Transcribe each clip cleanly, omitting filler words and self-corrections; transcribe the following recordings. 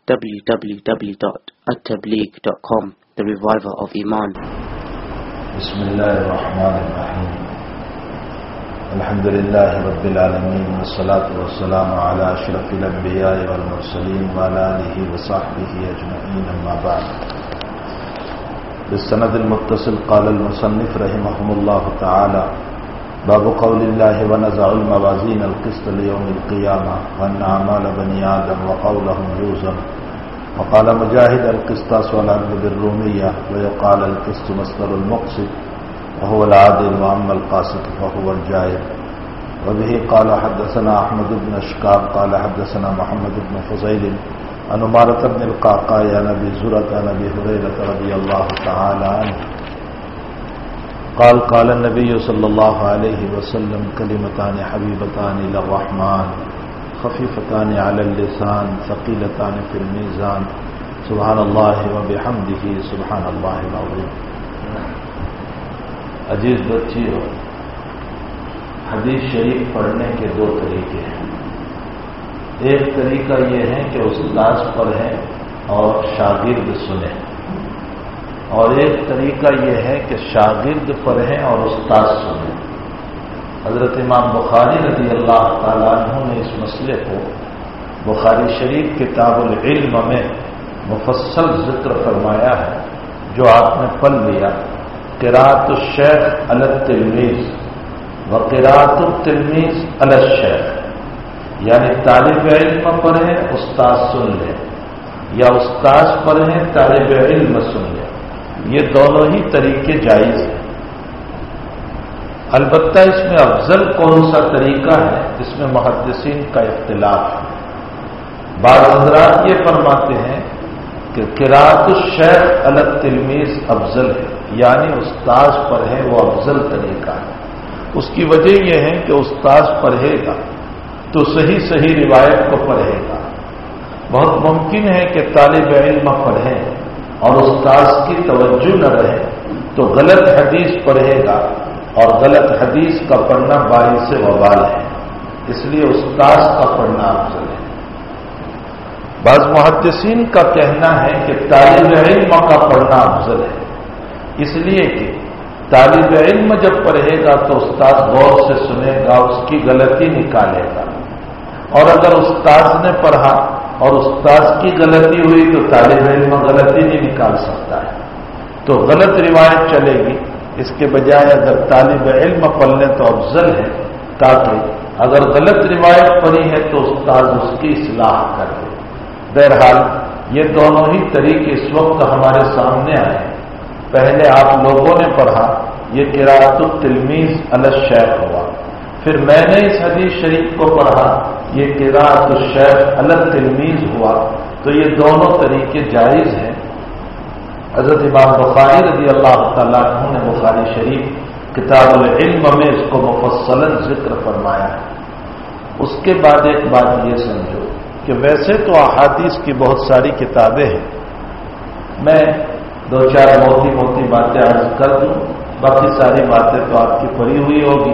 www.attableek.com, the reviver of Iman. Bismillah ar-Rahman ar-Rahim. Alhamdulillah Rabbil Alameen, wassalatu wassalamu ala ashrafil anbiya'i wal mursaleen wa ala alihi wa sahbihi ajma'in, amma ba'd. بالسند المتصل قال المصنف رحمه الله تعالى: باب قول الله ونزع الموازين القسط ليوم القيامة وأن أعمال بني آدم وقولهم يوزن. وقال مجاهد: القسطاس والعدل بالرومية، ويقال القسط مصدر المقسط وهو العادل، وأما القاسط فهو الجائر. وبه قال حدثنا أحمد بن أشكاب قال حدثنا محمد بن فضيل عن عمارة بن القعقاع عن أبي زرعة عن أبي هريرة رضي الله تعالى عنه قال: قال النبي صلى الله عليه وسلم: كلمتان حبيبتان إلى الرحمن خفيفتان على اللسان ثقيلتان في الميزان سبحان الله وبحمده سبحان الله العظيم. عزیز بچیو، حدیث شریف پڑھنے کے دو طریقے ہیں. ایک طریقہ یہ ہے کہ استاد پڑھیں اور شاگرد سنیں، اور ایک طریقہ یہ ہے کہ شاگرد پڑھیں اور استاد سنیں. حضرت امام بخاری رضی اللہ تعالیٰ عنہ نے اس مسئلے کو بخاری شریف کتاب العلم میں مفصل ذکر فرمایا ہے، جو آپ نے پڑھ لیا: قراءۃ الشیخ علی التلمیذ و قراءۃ التلمیذ علی الشیخ، یعنی طالب علم پڑھیں استاد سن لیں، یا استاد پڑھیں طالب علم سن لیں. یہ دونوں ہی طریقے جائز ہیں. البتہ اس میں افضل کون سا طریقہ ہے، اس میں محدثین کا اختلاف ہے. بعض حضرات یہ فرماتے ہیں کہ قراءۃ الشیخ علی التلمیذ افضل ہے، یعنی استاد پڑھے وہ افضل طریقہ ہے. اس کی وجہ یہ ہے کہ استاد پڑھے گا تو صحیح صحیح روایت کو پڑھے گا. بہت ممکن ہے کہ طالب علم پڑھے اور استاد کی توجہ نہ رہے تو غلط حدیث پڑھے گا، اور غلط حدیث کا پڑھنا باعث وبال ہے. اس لیے استاد کا پڑھنا افضل ہے. بعض محدثین کا کہنا ہے کہ طالب علم کا پڑھنا افضل ہے، اس لیے کہ طالب علم جب پڑھے گا تو استاد غور سے سنے گا، اس کی غلطی نکالے گا. اور اگر استاد نے پڑھا اور استاد کی غلطی ہوئی تو طالب علم غلطی نہیں نکال سکتا ہے، تو غلط روایت چلے گی. اس کے بجائے اگر طالب علم پڑھ لیں تو افضل ہے، تاکہ اگر غلط روایت پڑھی ہے تو استاد اس کی اصلاح کر دے. بہرحال یہ دونوں ہی طریقے اس وقت ہمارے سامنے آئے. پہلے آپ لوگوں نے پڑھا، یہ قراءۃ التلمیذ علی الشیخ ہوا. پھر میں نے اس حدیث شریف کو پڑھا، یہ قراءۃ الشیخ علی التلمیذ ہوا. تو یہ دونوں طریقے جائز ہیں. حضرت امام بخاری رضی اللہ تعالیٰ عنہ نے بخاری شریف کتاب العلم میں اس کو مفصلاً ذکر فرمایا ہے. اس کے بعد ایک بات یہ سمجھو کہ ویسے تو احادیث کی بہت ساری کتابیں ہیں، میں دو چار موٹی باتیں عرض کر دوں، باقی ساری باتیں تو آپ کی پڑھی ہوئی ہوگی.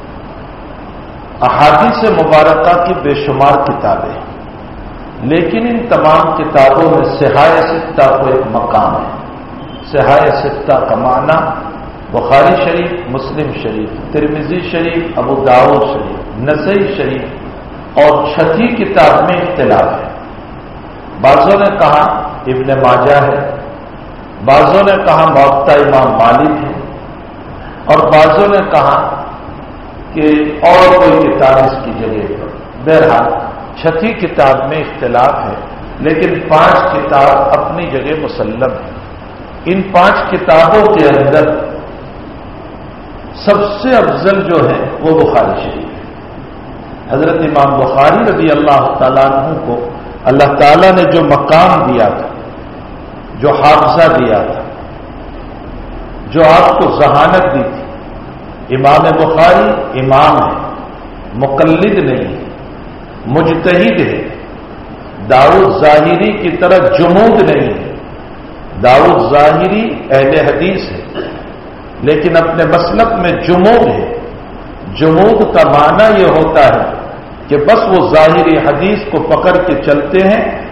احادیث مبارکہ کی بے شمار کتابیں ہیں، لیکن ان تمام کتابوں میں صحاح ستہ کو ایک مقام ہے. صحاح ستہ کا معنی بخاری شریف، مسلم شریف، ترمذی شریف، ابو داؤد شریف، نسائی شریف، اور چھٹی کتاب میں اختلاف ہے. بعضوں نے کہا ابن ماجہ ہے، بعضوں نے کہا موطا امام مالک ہے، اور بعضوں نے کہا کہ اور کوئی کتاب اس کی جگہ پر. بہرحال چھٹی کتاب میں اختلاف ہے، لیکن 5 کتاب اپنی جگہ مسلم ہے. ان 5 کتابوں کے اندر سب سے افضل جو ہے وہ بخاری شریف ہے. حضرت امام بخاری رضی اللہ تعالیٰ عنہ کو اللہ تعالیٰ نے جو مقام دیا تھا، جو حافظہ دیا تھا، جو آپ کو ذہانت دی تھی. امام بخاری امام ہے، مقلد نہیں ہے، مجتہد ہے. داؤد ظاہری کی طرح جمود نہیں ہے. داؤد ظاہری اہل حدیث ہے، لیکن اپنے مسلک میں جمود ہے. جمود کا معنی یہ ہوتا ہے کہ بس وہ ظاہری حدیث کو پکڑ کے چلتے ہیں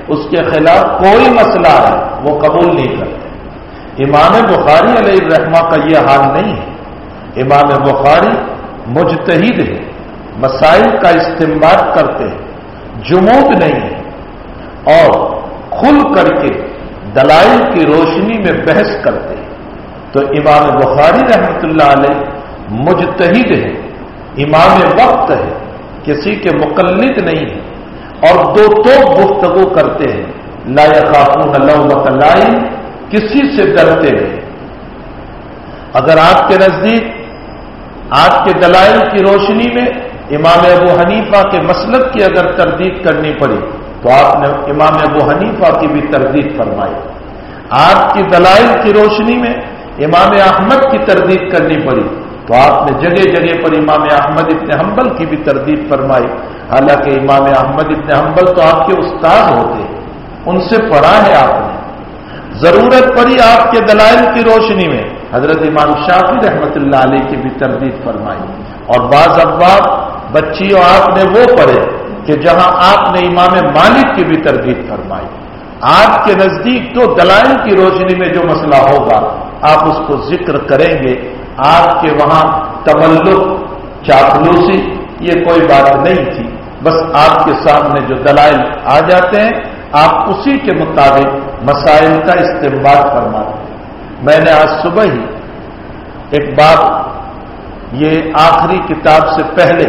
اس کے خلاف کوئی مسئلہ ہے وہ قبول نہیں کرتے۔ امام بخاری علیہ الرحمہ کا یہ حال نہیں ہے۔ امام بخاری مجتہد ہے، مسائل کا استنباط کرتے ہیں، جمود نہیں ہے، اور کھل کر کے دلائل کی روشنی میں بحث کرتے ہیں۔ تو امام بخاری رحمۃ اللہ علیہ مجتہد ہے، امام وقت ہے، کسی کے مقلد نہیں ہے، اور دو گفتگو کرتے ہیں، لا یخافون لومۃ لائم، کسی سے ڈرتے نہیں۔ اگر آپ کے نزدیک آپ کے دلائل کی روشنی میں امام ابو حنیفہ کے مسلک کی اگر تردید کرنی پڑی تو آپ نے امام ابو حنیفہ کی بھی تردید فرمائی۔ آپ کی دلائل کی روشنی میں امام احمد کی تردید کرنی پڑی تو آپ نے جگہ جگہ پر امام احمد ابن حنبل کی بھی تردید فرمائی، حالانکہ امام احمد ابن حنبل تو آپ کے استاد ہوتے ہیں، ان سے پڑھا ہے آپ نے۔ ضرورت پڑی آپ کے دلائل کی روشنی میں حضرت امام شافعی رحمۃ اللہ علیہ کی بھی تردید فرمائی، اور بعض ابواب بچیوں آپ نے وہ پڑھے کہ جہاں آپ نے امام مالک کی بھی تردید فرمائی۔ آپ کے نزدیک تو دلائل کی روشنی میں جو مسئلہ ہوگا آپ اس کو ذکر کریں گے، آپ کے وہاں تملق چاپلوسی یہ کوئی بات نہیں تھی، بس آپ کے سامنے جو دلائل آ جاتے ہیں آپ اسی کے مطابق مسائل کا استنباط فرماتے ہیں۔ میں نے آج صبح ہی ایک بات، یہ آخری کتاب سے پہلے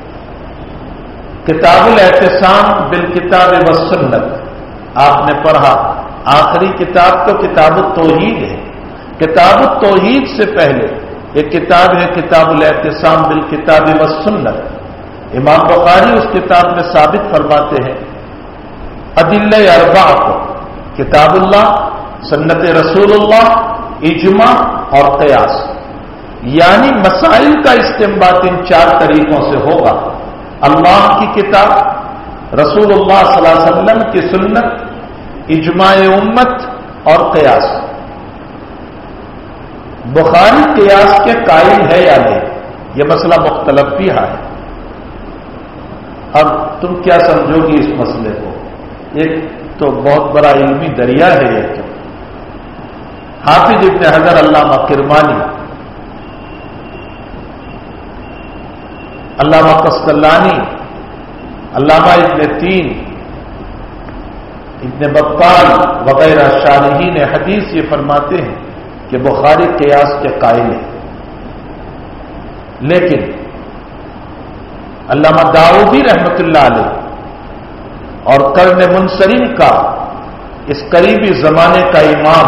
کتاب الاعتصام بالکتاب والسنت آپ نے پڑھا، آخری کتاب تو کتاب التوحید ہے، کتاب التوحید سے پہلے ایک کتاب ہے کتاب الاعتصام بالکتاب والسنت۔ امام بخاری اس کتاب میں ثابت فرماتے ہیں ادلہ اربعہ کو، کتاب اللہ، سنت رسول اللہ، اجماع اور قیاس، یعنی مسائل کا استنباط ان چار طریقوں سے ہوگا: اللہ کی کتاب، رسول اللہ صلی اللہ علیہ وسلم کی سنت، اجماع امت اور قیاس۔ بخاری قیاس کے قائل ہے یا نہیں یہ مسئلہ مختلف بھی ہے۔ اب تم کیا سمجھو گی اس مسئلے کو؟ ایک تو بہت بڑا علمی دریا ہے یہ تو حافظ ابن حجر، علامہ کرمانی، علامہ قسطلانی، علامہ ابن تین، ابن بطال وغیرہ شارحین حدیث یہ فرماتے ہیں کہ بخاری قیاس کے قائل ہے، لیکن علامہ داؤدی رحمۃ اللہ علیہ اور قرن منصرم کا اس قریبی زمانے کا امام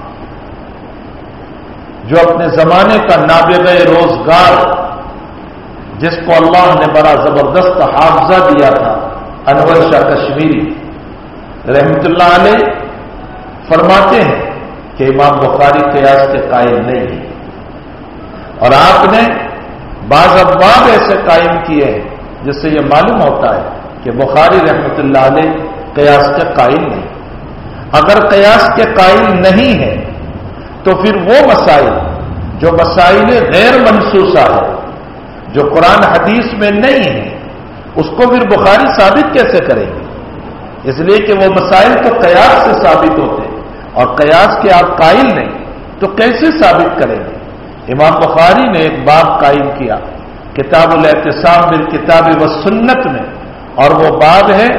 جو اپنے زمانے کا نابغہ روزگار، جس کو اللہ نے بڑا زبردست حافظہ دیا تھا، انور شاہ کشمیری رحمۃ اللہ علیہ فرماتے ہیں کہ امام بخاری قیاس کے قائل نہیں ہے، اور آپ نے بعض ابواب ایسے قائم کیے ہیں جس سے یہ معلوم ہوتا ہے کہ بخاری رحمۃ اللہ علیہ قیاس کے قائل نہیں۔ اگر قیاس کے قائل نہیں ہے تو پھر وہ مسائل جو مسائل غیر منصوصہ ہے، جو قرآن حدیث میں نہیں ہے، اس کو پھر بخاری ثابت کیسے کریں گے؟ اس لیے کہ وہ مسائل تو قیاس سے ثابت ہوتے ہیں، اور قیاس کے آپ قائل نہیں تو کیسے ثابت کریں گے؟ امام بخاری نے ایک باب قائم کیا کتاب الاعتصام بالکتاب والسنت میں، اور وہ باب ہے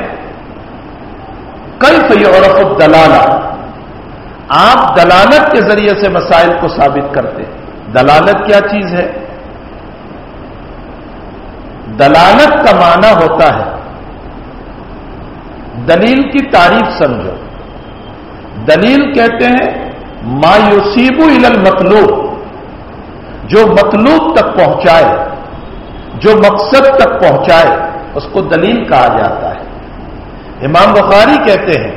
کیف یعرف الدلالہ، آپ دلالت کے ذریعے سے مسائل کو ثابت کرتے ہیں۔ دلالت کیا چیز ہے؟ دلالت کا معنی ہوتا ہے، دلیل کی تعریف سمجھو، دلیل کہتے ہیں ما یصیب الی المطلوب، جو مطلوب تک پہنچائے، جو مقصد تک پہنچائے اس کو دلیل کہا جاتا ہے۔ امام بخاری کہتے ہیں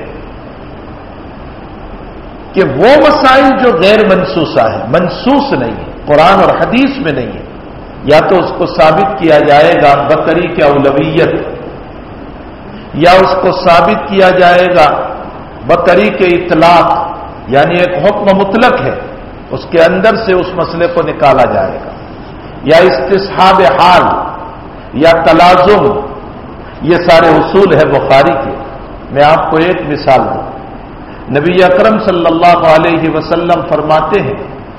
کہ وہ مسائل جو غیر منصوصہ ہے، منصوص نہیں ہے، قرآن اور حدیث میں نہیں ہے، یا تو اس کو ثابت کیا جائے گا بطریق اولویت، یا اس کو ثابت کیا جائے گا بطریق اطلاق، یعنی ایک حکم مطلق ہے، اس کے اندر سے اس مسئلے کو نکالا جائے گا، یا استصحاب حال یا تلازم، یہ سارے اصول ہے بخاری کے، میں آپ کو ایک مثال دوں. نبی اکرم صلی اللہ علیہ وسلم فرماتے ہیں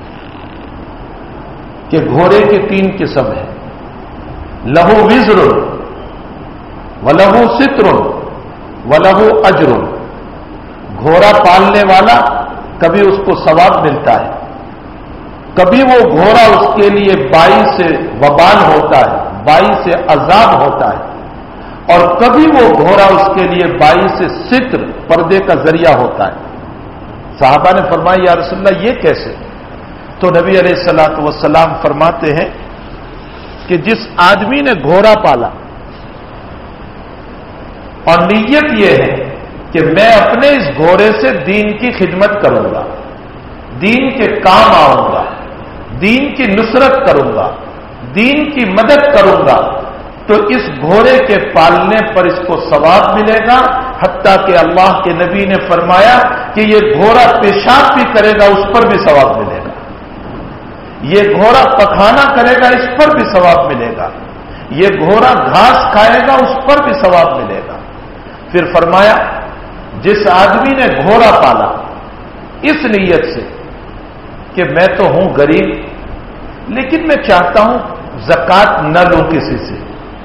کہ گھوڑے کے 3 قسم ہیں. لہو وزر ولہو ستر ولہو اجر. گھوڑا پالنے والا کبھی اس کو ثواب ملتا ہے، کبھی وہ گھوڑا اس کے لیے باعث وبال ہوتا ہے، باعث عذاب ہوتا ہے، اور کبھی وہ گھوڑا اس کے لیے باعث ستر، پردے کا ذریعہ ہوتا ہے. صحابہ نے فرمایا یا رسول اللہ یہ کیسے؟ تو نبی علیہ الصلوۃ والسلام فرماتے ہیں کہ جس آدمی نے گھوڑا پالا اور نیت یہ ہے کہ میں اپنے اس گھوڑے سے دین کی خدمت کروں گا، دین کے کام آؤں گا، دین کی نصرت کروں گا، دین کی مدد کروں گا، تو اس گھوڑے کے پالنے پر اس کو ثواب ملے گا. حتیٰ کہ اللہ کے نبی نے فرمایا کہ یہ گھوڑا پیشاب بھی کرے گا اس پر بھی ثواب ملے گا، یہ گھوڑا پخانا کرے گا اس پر بھی ثواب ملے گا، یہ گھوڑا گھاس کھائے گا اس پر بھی ثواب ملے گا. پھر فرمایا جس آدمی نے گھوڑا پالا اس نیت سے کہ میں تو ہوں غریب لیکن میں چاہتا ہوں زکات نہ لوں کسی سے،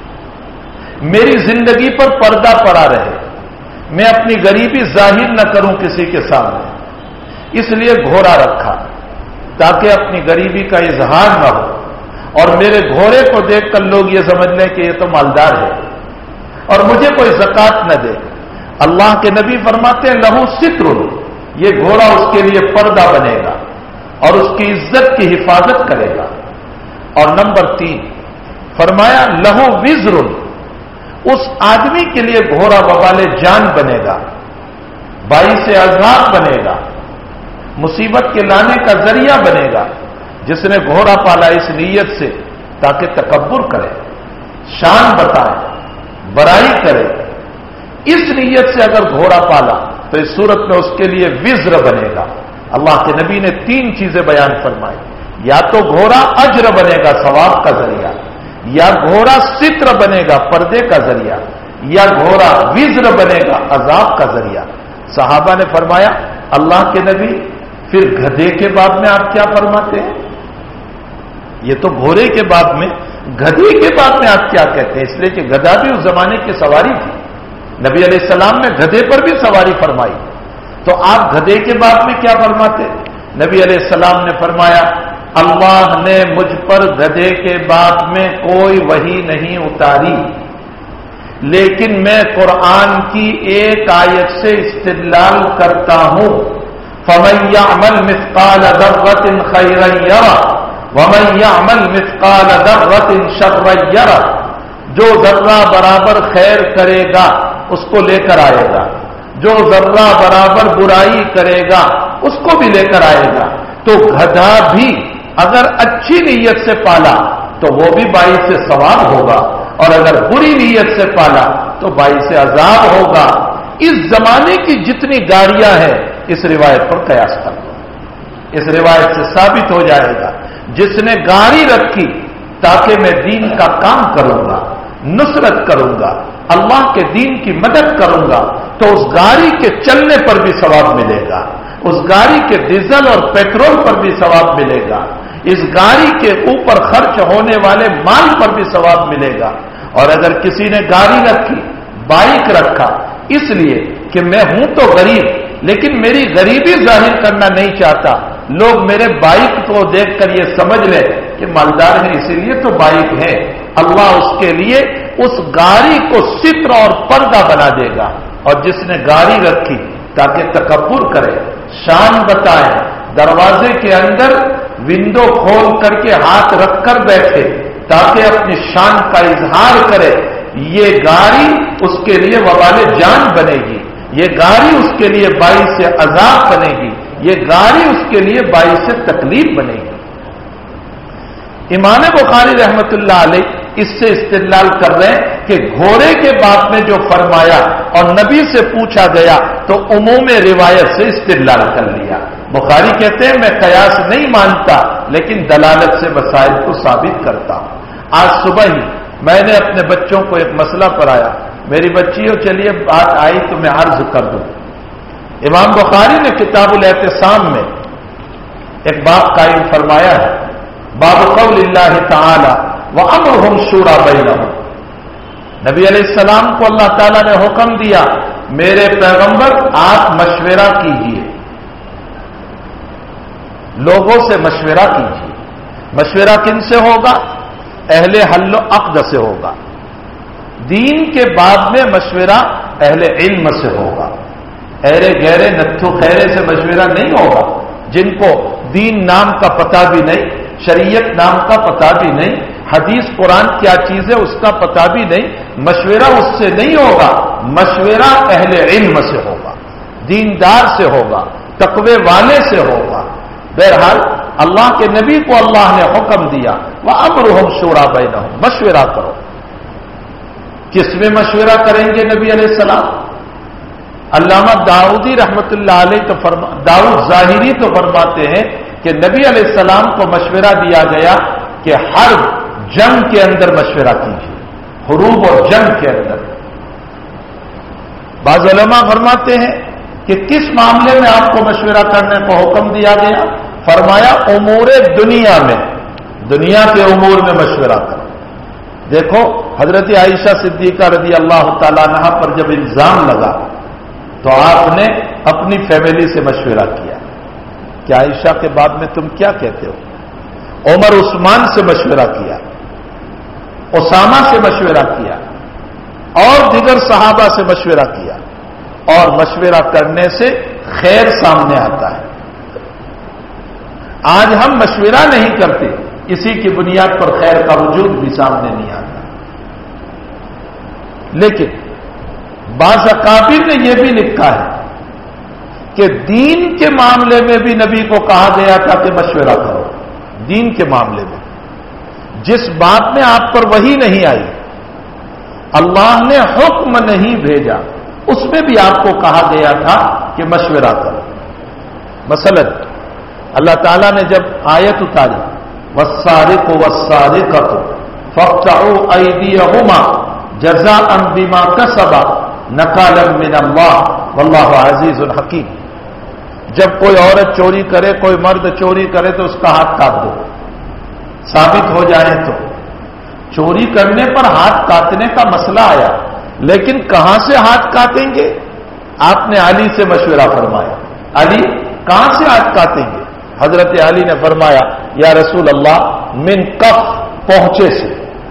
میری زندگی پر پردہ پڑا رہے، میں اپنی غریبی ظاہر نہ کروں کسی کے سامنے، اس لیے گھوڑا رکھا تاکہ اپنی غریبی کا اظہار نہ ہو اور میرے گھوڑے کو دیکھ کر لوگ یہ سمجھ لیں کہ یہ تو مالدار ہے اور مجھے کوئی زکات نہ دے. اللہ کے نبی فرماتے ہیں لہو ستر، یہ گھوڑا اس کے لیے پردہ بنے گا اور اس کی عزت کی حفاظت کرے گا. اور نمبر 3 فرمایا لہو وزر، اس آدمی کے لیے گھوڑا وبال جان بنے گا، باعث عذاب بنے گا، مصیبت کے لانے کا ذریعہ بنے گا. جس نے گھوڑا پالا اس نیت سے تاکہ تکبر کرے، شان بتائے، برائی کرے، اس نیت سے اگر گھوڑا پالا تو اس صورت میں اس کے لیے وزر بنے گا. اللہ کے نبی نے 3 چیزیں بیان فرمائی، یا تو گھوڑا اجر بنے گا ثواب کا ذریعہ، یا گھوڑا ستر بنے گا پردے کا ذریعہ، یا گھوڑا وزر بنے گا عذاب کا ذریعہ. صحابہ نے فرمایا اللہ کے نبی پھر گدھے کے باب میں آپ کیا فرماتے ہیں؟ یہ تو گھوڑے کے باب میں، گدھے کے باب میں آپ کیا کہتے ہیں؟ اس لیے کہ گدھا بھی اس زمانے کی سواری تھی، نبی علیہ السلام نے گدھے پر بھی سواری فرمائی، تو آپ گدھے کے باب میں کیا فرماتے؟ نبی علیہ السلام نے فرمایا اللہ نے مجھ پر گدھے کے باب میں کوئی وحی نہیں اتاری، لیکن میں قرآن کی ایک آیت سے استدلال کرتا ہوں، فَمَن يَعْمَلْ مِثْقَالَ ذَرَّةٍ خَيْرًا يَرَهُ وَمَن يَعْمَلْ مِثْقَالَ ذَرَّةٍ شَرًّا يَرَهُ. جو ذرہ برابر خیر کرے گا اس کو لے کر آئے گا، جو ذرہ برابر برائی کرے گا اس کو بھی لے کر آئے گا. تو گدھا بھی اگر اچھی نیت سے پالا تو وہ بھی باعث ثواب ہوگا، اور اگر بری نیت سے پالا تو باعث عذاب ہوگا. اس زمانے کی جتنی گاڑیاں ہیں اس روایت پر قیاس کر دو، اس روایت سے ثابت ہو جائے گا جس نے گاڑی رکھی تاکہ میں دین کا کام کروں گا، نصرت کروں گا، اللہ کے دین کی مدد کروں گا، تو اس گاڑی کے چلنے پر بھی ثواب ملے گا، اس گاڑی کے ڈیزل اور پیٹرول پر بھی ثواب ملے گا، اس گاڑی کے اوپر خرچ ہونے والے مال پر بھی ثواب ملے گا. اور اگر کسی نے گاڑی رکھی، بائک رکھا، اس لیے کہ میں ہوں تو غریب لیکن میری غریبی ظاہر کرنا نہیں چاہتا، لوگ میرے بائک کو دیکھ کر یہ سمجھ لے کہ مالدار ہے اسی لیے تو بائک ہے، اللہ اس کے لیے اس گاڑی کو ستر اور پردہ بنا دے گا. اور جس نے گاڑی رکھی تاکہ تکبر کرے، شان بتائے، دروازے کے اندر ونڈو کھول کر کے ہاتھ رکھ کر بیٹھے تاکہ اپنی شان کا اظہار کرے، یہ گاڑی اس کے لیے وبال جان بنے گی، یہ گاڑی اس کے لیے باعث عذاب بنے گی، یہ گاڑی اس کے لیے باعث تکلیف بنے گی. امام بخاری رحمت اللہ علیہ اس سے استدلال کر رہے ہیں کہ گھوڑے کے باب میں جو فرمایا اور نبی سے پوچھا گیا تو عموم روایت سے استدلال کر لیا. بخاری کہتے ہیں میں قیاس نہیں مانتا لیکن دلالت سے مسائل کو ثابت کرتا ہوں. آج صبح ہی میں نے اپنے بچوں کو ایک مسئلہ پڑھایا میری بچیوں چلیے بات آئی تو میں عرض کر دوں. امام بخاری نے کتاب الاعتصام میں ایک باب قائم فرمایا ہے، باب قول اللہ تعالی وامرهم شورى بینہم. نبی علیہ السلام کو اللہ تعالیٰ نے حکم دیا، میرے پیغمبر آپ مشورہ کیجیے، لوگوں سے مشورہ کیجیے. مشورہ کن سے ہوگا؟ اہل حل و عقد سے ہوگا. دین کے بعد میں مشورہ اہل علم سے ہوگا. ایرے گہرے نتھو خیرے سے مشورہ نہیں ہوگا، جن کو دین نام کا پتہ بھی نہیں، شریعت نام کا پتہ بھی نہیں، حدیث قرآن کیا چیز ہے اس کا پتہ بھی نہیں. مشورہ اس سے نہیں ہوگا، مشورہ اہل علم سے ہوگا، دیندار سے ہوگا، تقوی والے سے ہوگا. بہرحال اللہ کے نبی کو اللہ نے حکم دیا وَأَمْرُهُمْ شُورَى بَيْنَهُمْ، مشورہ کرو. کس میں مشورہ کریں گے نبی علیہ السلام؟ علامہ داؤدی رحمت اللہ علیہ داؤد ظاہری تو فرماتے ہیں کہ نبی علیہ السلام کو مشورہ دیا گیا کہ ہر جنگ کے اندر مشورہ کیجیے، حروب اور جنگ کے اندر. بعض علماء فرماتے ہیں کہ کس معاملے میں آپ کو مشورہ کرنے کو حکم دیا گیا؟ فرمایا امور دنیا میں، دنیا کے امور میں مشورہ کرو. دیکھو حضرت عائشہ صدیقہ رضی اللہ تعالیٰ عنہا پر جب الزام لگا تو آپ نے اپنی فیملی سے مشورہ کیا کہ عائشہ کے باب میں تم کیا کہتے ہو. عمر عثمان سے مشورہ کیا، اسامہ سے مشورہ کیا، اور دیگر صحابہ سے مشورہ کیا. اور مشورہ کرنے سے خیر سامنے آتا ہے. آج ہم مشورہ نہیں کرتے، اسی کی بنیاد پر خیر کا وجود بھی سامنے نہیں آتا. لیکن بعض اکابر نے یہ بھی لکھا ہے کہ دین کے معاملے میں بھی نبی کو کہا گیا تھا کہ مشورہ کرو. دین کے معاملے میں جس بات میں آپ پر وحی نہیں آئی، اللہ نے حکم نہیں بھیجا، اس میں بھی آپ کو کہا گیا تھا کہ مشورہ کرو. مثلا اللہ تعالیٰ نے جب آیت اتاری وَالسَّارِقُ وَالسَّارِقَةُ فَاقْطَعُوا أَيْدِيَهُمَا جَزَاءً بِمَا كَسَبَا نَكَالًا مِّنَ اللَّهِ وَاللَّهُ عَزِيزٌ حَكِيمٌ. جب کوئی عورت چوری کرے، کوئی مرد چوری کرے تو اس کا ہاتھ کاٹ دو، ثابت ہو جائے تو. چوری کرنے پر ہاتھ کاٹنے کا مسئلہ آیا، لیکن کہاں سے ہاتھ کاٹیں گے؟ آپ نے علی سے مشورہ فرمایا. علی کہاں سے ہاتھ کاٹیں گے؟ حضرت علی نے فرمایا یا رسول اللہ من کف، پہنچے سے.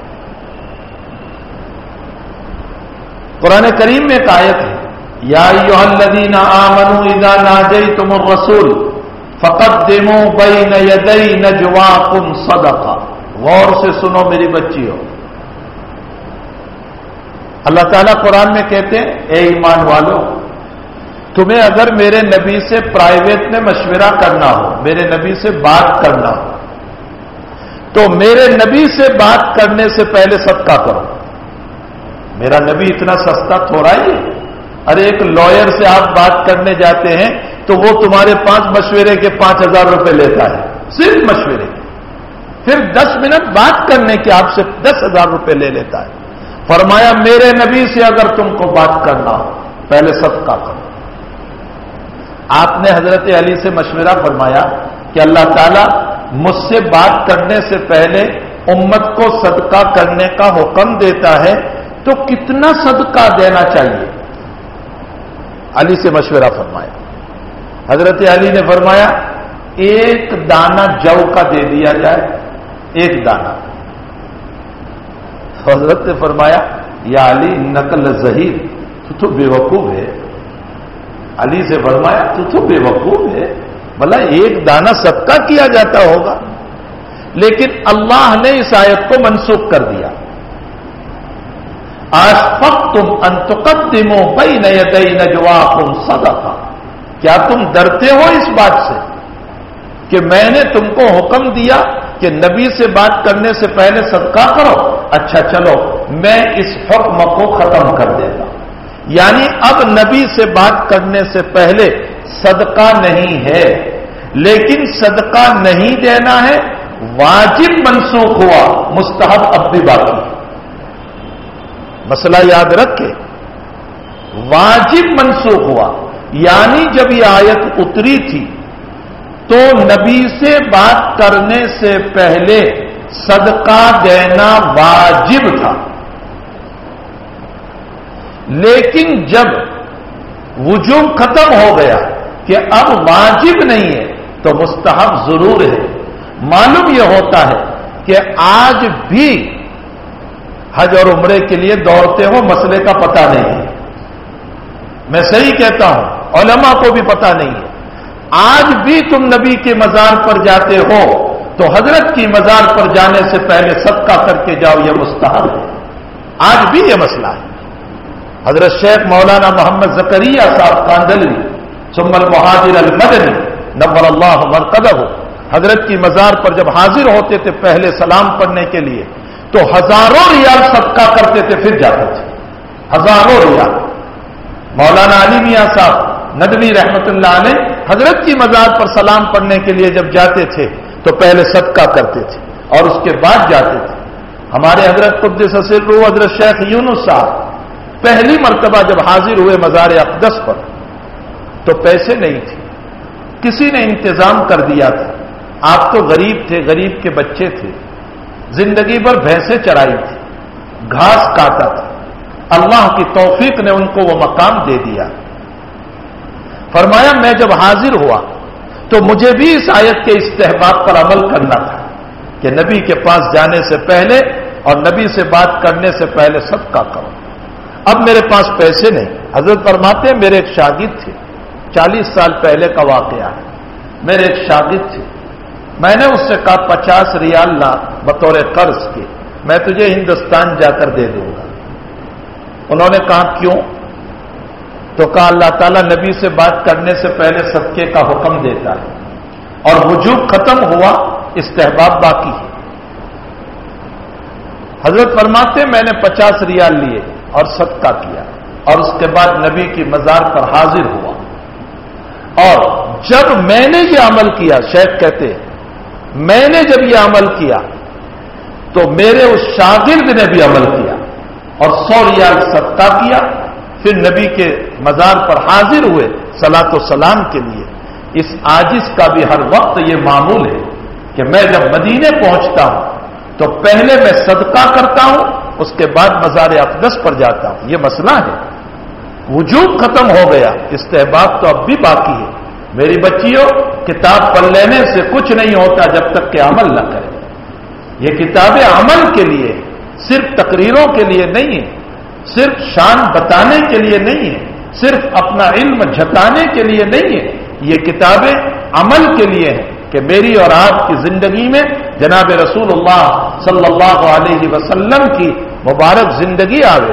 قرآن کریم میں ایک آیت ہے یا ایھا الذین آمنوا اذا ناجیتم الرسول فقدموا بین یدی نجواکم صدقہ. غور سے سنو میری بچیوں، اللہ تعالیٰ قرآن میں کہتے ہیں اے ایمان والو، تمہیں اگر میرے نبی سے پرائیویٹ میں مشورہ کرنا ہو، میرے نبی سے بات کرنا ہو، تو میرے نبی سے بات کرنے سے پہلے صدقہ کرو. میرا نبی اتنا سستا تھوڑا ہی ہے. ارے ایک لائر سے آپ بات کرنے جاتے ہیں تو وہ تمہارے 5 مشورے کے 5,000 روپے لیتا ہے، صرف مشورے کے. پھر 10 منٹ بات کرنے کے آپ سے 10,000 روپے لے لیتا ہے. فرمایا میرے نبی سے اگر تم کو بات کرنا ہو پہلے صدقہ کرو. آپ نے حضرت علی سے مشورہ فرمایا کہ اللہ تعالیٰ مجھ سے بات کرنے سے پہلے امت کو صدقہ کرنے کا حکم دیتا ہے، تو کتنا صدقہ دینا چاہیے؟ علی سے مشورہ فرمایا. حضرت علی نے فرمایا 1 دانہ جو کا دے دیا جائے، 1 دانہ. حضرت نے فرمایا یا علی نقل ظہیر، تو بے وقوف ہے. علی سے فرمایا تو بے وقوف ہے، بھلا 1 دانہ صدقہ کیا جاتا ہوگا. لیکن اللہ نے اس آیت کو منسوخ کر دیا. اشفقتم ان تقدموا بین یدی نجواکم صدقہ. کیا تم ڈرتے ہو اس بات سے کہ میں نے تم کو حکم دیا کہ نبی سے بات کرنے سے پہلے صدقہ کرو؟ اچھا چلو میں اس حکم کو ختم کر دیتا. یعنی اب نبی سے بات کرنے سے پہلے صدقہ نہیں ہے، لیکن صدقہ نہیں دینا ہے، واجب منسوخ ہوا، مستحب اب بھی باقی. مسئلہ یاد رکھے، واجب منسوخ ہوا، یعنی جب یہ آیت اتری تھی تو نبی سے بات کرنے سے پہلے صدقہ دینا واجب تھا، لیکن جب وجوب ختم ہو گیا کہ اب واجب نہیں ہے تو مستحب ضرور ہے۔ معلوم یہ ہوتا ہے کہ آج بھی حج اور عمرے کے لیے دوڑتے ہو، مسئلے کا پتہ نہیں ہے، میں صحیح کہتا ہوں، علماء کو بھی پتہ نہیں ہے۔ آج بھی تم نبی کے مزار پر جاتے ہو تو حضرت کی مزار پر جانے سے پہلے صدقہ کر کے جاؤ، یہ مستحب ہے، آج بھی یہ مسئلہ ہے۔ حضرت شیخ مولانا محمد زکریا صاحب کاندلوی ثم المہاجر المدنی نور اللہ مرقدہ، حضرت کی مزار پر جب حاضر ہوتے تھے پہلے سلام پڑھنے کے لیے تو ہزاروں ریال صدقہ کرتے تھے، پھر جاتے تھے، ہزاروں ریال۔ مولانا علی میاں صاحب ندوی رحمت اللہ علیہ حضرت کی مزار پر سلام پڑھنے کے لیے جب جاتے تھے تو پہلے صدقہ کرتے تھے اور اس کے بعد جاتے تھے۔ ہمارے حضرت قدس سرہ حضرت شیخ یونس صاحب پہلی مرتبہ جب حاضر ہوئے مزار اقدس پر تو پیسے نہیں تھے، کسی نے انتظام کر دیا تھا۔ آپ تو غریب تھے، غریب کے بچے تھے، زندگی بھر بھینسیں چرائی تھی، گھاس کاٹا تھا، اللہ کی توفیق نے ان کو وہ مقام دے دیا۔ فرمایا میں جب حاضر ہوا تو مجھے بھی اس آیت کے استحباب پر عمل کرنا تھا کہ نبی کے پاس جانے سے پہلے اور نبی سے بات کرنے سے پہلے صدقہ کرو۔ اب میرے پاس پیسے نہیں۔ حضرت فرماتے ہیں میرے ایک شاگرد تھے، 40 سال پہلے کا واقعہ ہے، میرے ایک شاگرد تھے، میں نے اس سے کہا 50 ریال لا بطور قرض کے، میں تجھے ہندوستان جا کر دے دوں گا۔ انہوں نے کہا کیوں؟ تو کہا اللہ تعالیٰ نبی سے بات کرنے سے پہلے صدقے کا حکم دیتا ہے اور وجوب ختم ہوا، استحباب باقی ہے۔ حضرت فرماتے میں نے 50 ریال لیے اور صدقہ کیا اور اس کے بعد نبی کی مزار پر حاضر ہوا، اور جب میں نے یہ عمل کیا، شیخ کہتے ہیں میں نے جب یہ عمل کیا تو میرے اس شاگرد نے بھی عمل کیا اور 100 ریال صدقہ کیا، پھر نبی کے مزار پر حاضر ہوئے صلاۃ و سلام کے لیے۔ اس عاجز کا بھی ہر وقت یہ معمول ہے کہ میں جب مدینے پہنچتا ہوں تو پہلے میں صدقہ کرتا ہوں، اس کے بعد مزار اقدس پر جاتا ہوں۔ یہ مسئلہ ہے، وجوب ختم ہو گیا، استحباب تو اب بھی باقی ہے۔ میری بچیوں، کتاب پڑھ لینے سے کچھ نہیں ہوتا جب تک کہ عمل نہ کرے۔ یہ کتابیں عمل کے لیے، صرف تقریروں کے لیے نہیں ہے، صرف شان بتانے کے لیے نہیں ہے، صرف اپنا علم جھتانے کے لیے نہیں ہے، یہ کتابیں عمل کے لیے ہیں کہ میری اور آپ کی زندگی میں جناب رسول اللہ صلی اللہ علیہ وسلم کی مبارک زندگی آوے،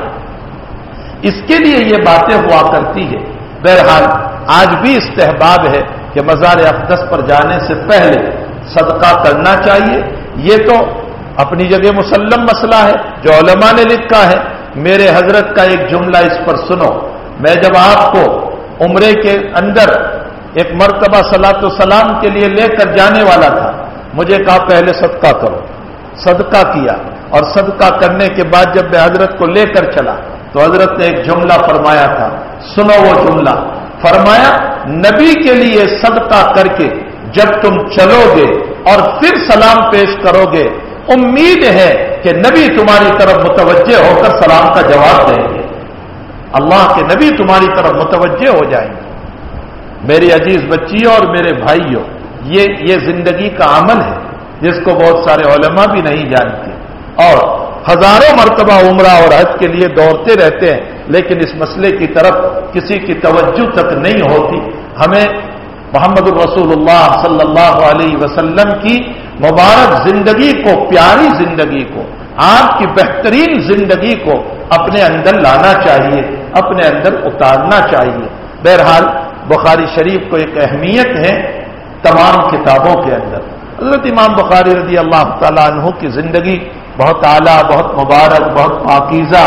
اس کے لیے یہ باتیں ہوا کرتی ہے۔ بہرحال آج بھی استحباب ہے کہ مزار اقدس پر جانے سے پہلے صدقہ کرنا چاہیے۔ یہ تو اپنی جگہ مسلم مسئلہ ہے جو علماء نے لکھا ہے۔ میرے حضرت کا ایک جملہ اس پر سنو، میں جب آپ کو عمرے کے اندر ایک مرتبہ صلاۃ و سلام کے لیے لے کر جانے والا تھا، مجھے کہا پہلے صدقہ کرو، صدقہ کیا، اور صدقہ کرنے کے بعد جب میں حضرت کو لے کر چلا تو حضرت نے ایک جملہ فرمایا تھا، سنو وہ جملہ۔ فرمایا نبی کے لیے صدقہ کر کے جب تم چلو گے اور پھر سلام پیش کرو گے، امید ہے کہ نبی تمہاری طرف متوجہ ہو کر سلام کا جواب دیں گے، اللہ کے نبی تمہاری طرف متوجہ ہو جائیں گے۔ میری عزیز بچیوں اور میرے بھائیوں، یہ زندگی کا عمل ہے جس کو بہت سارے علماء بھی نہیں جانتے، اور ہزاروں مرتبہ عمرہ اور حج کے لیے دوڑتے رہتے ہیں، لیکن اس مسئلے کی طرف کسی کی توجہ تک نہیں ہوتی۔ ہمیں محمد الرسول اللہ صلی اللہ علیہ وسلم کی مبارک زندگی کو، پیاری زندگی کو، آپ کی بہترین زندگی کو اپنے اندر لانا چاہیے، اپنے اندر اتارنا چاہیے۔ بہرحال بخاری شریف کو ایک اہمیت ہے تمام کتابوں کے اندر۔ حضرت امام بخاری رضی اللہ تعالیٰ عنہ کی زندگی بہت اعلیٰ، بہت مبارک، بہت پاکیزہ۔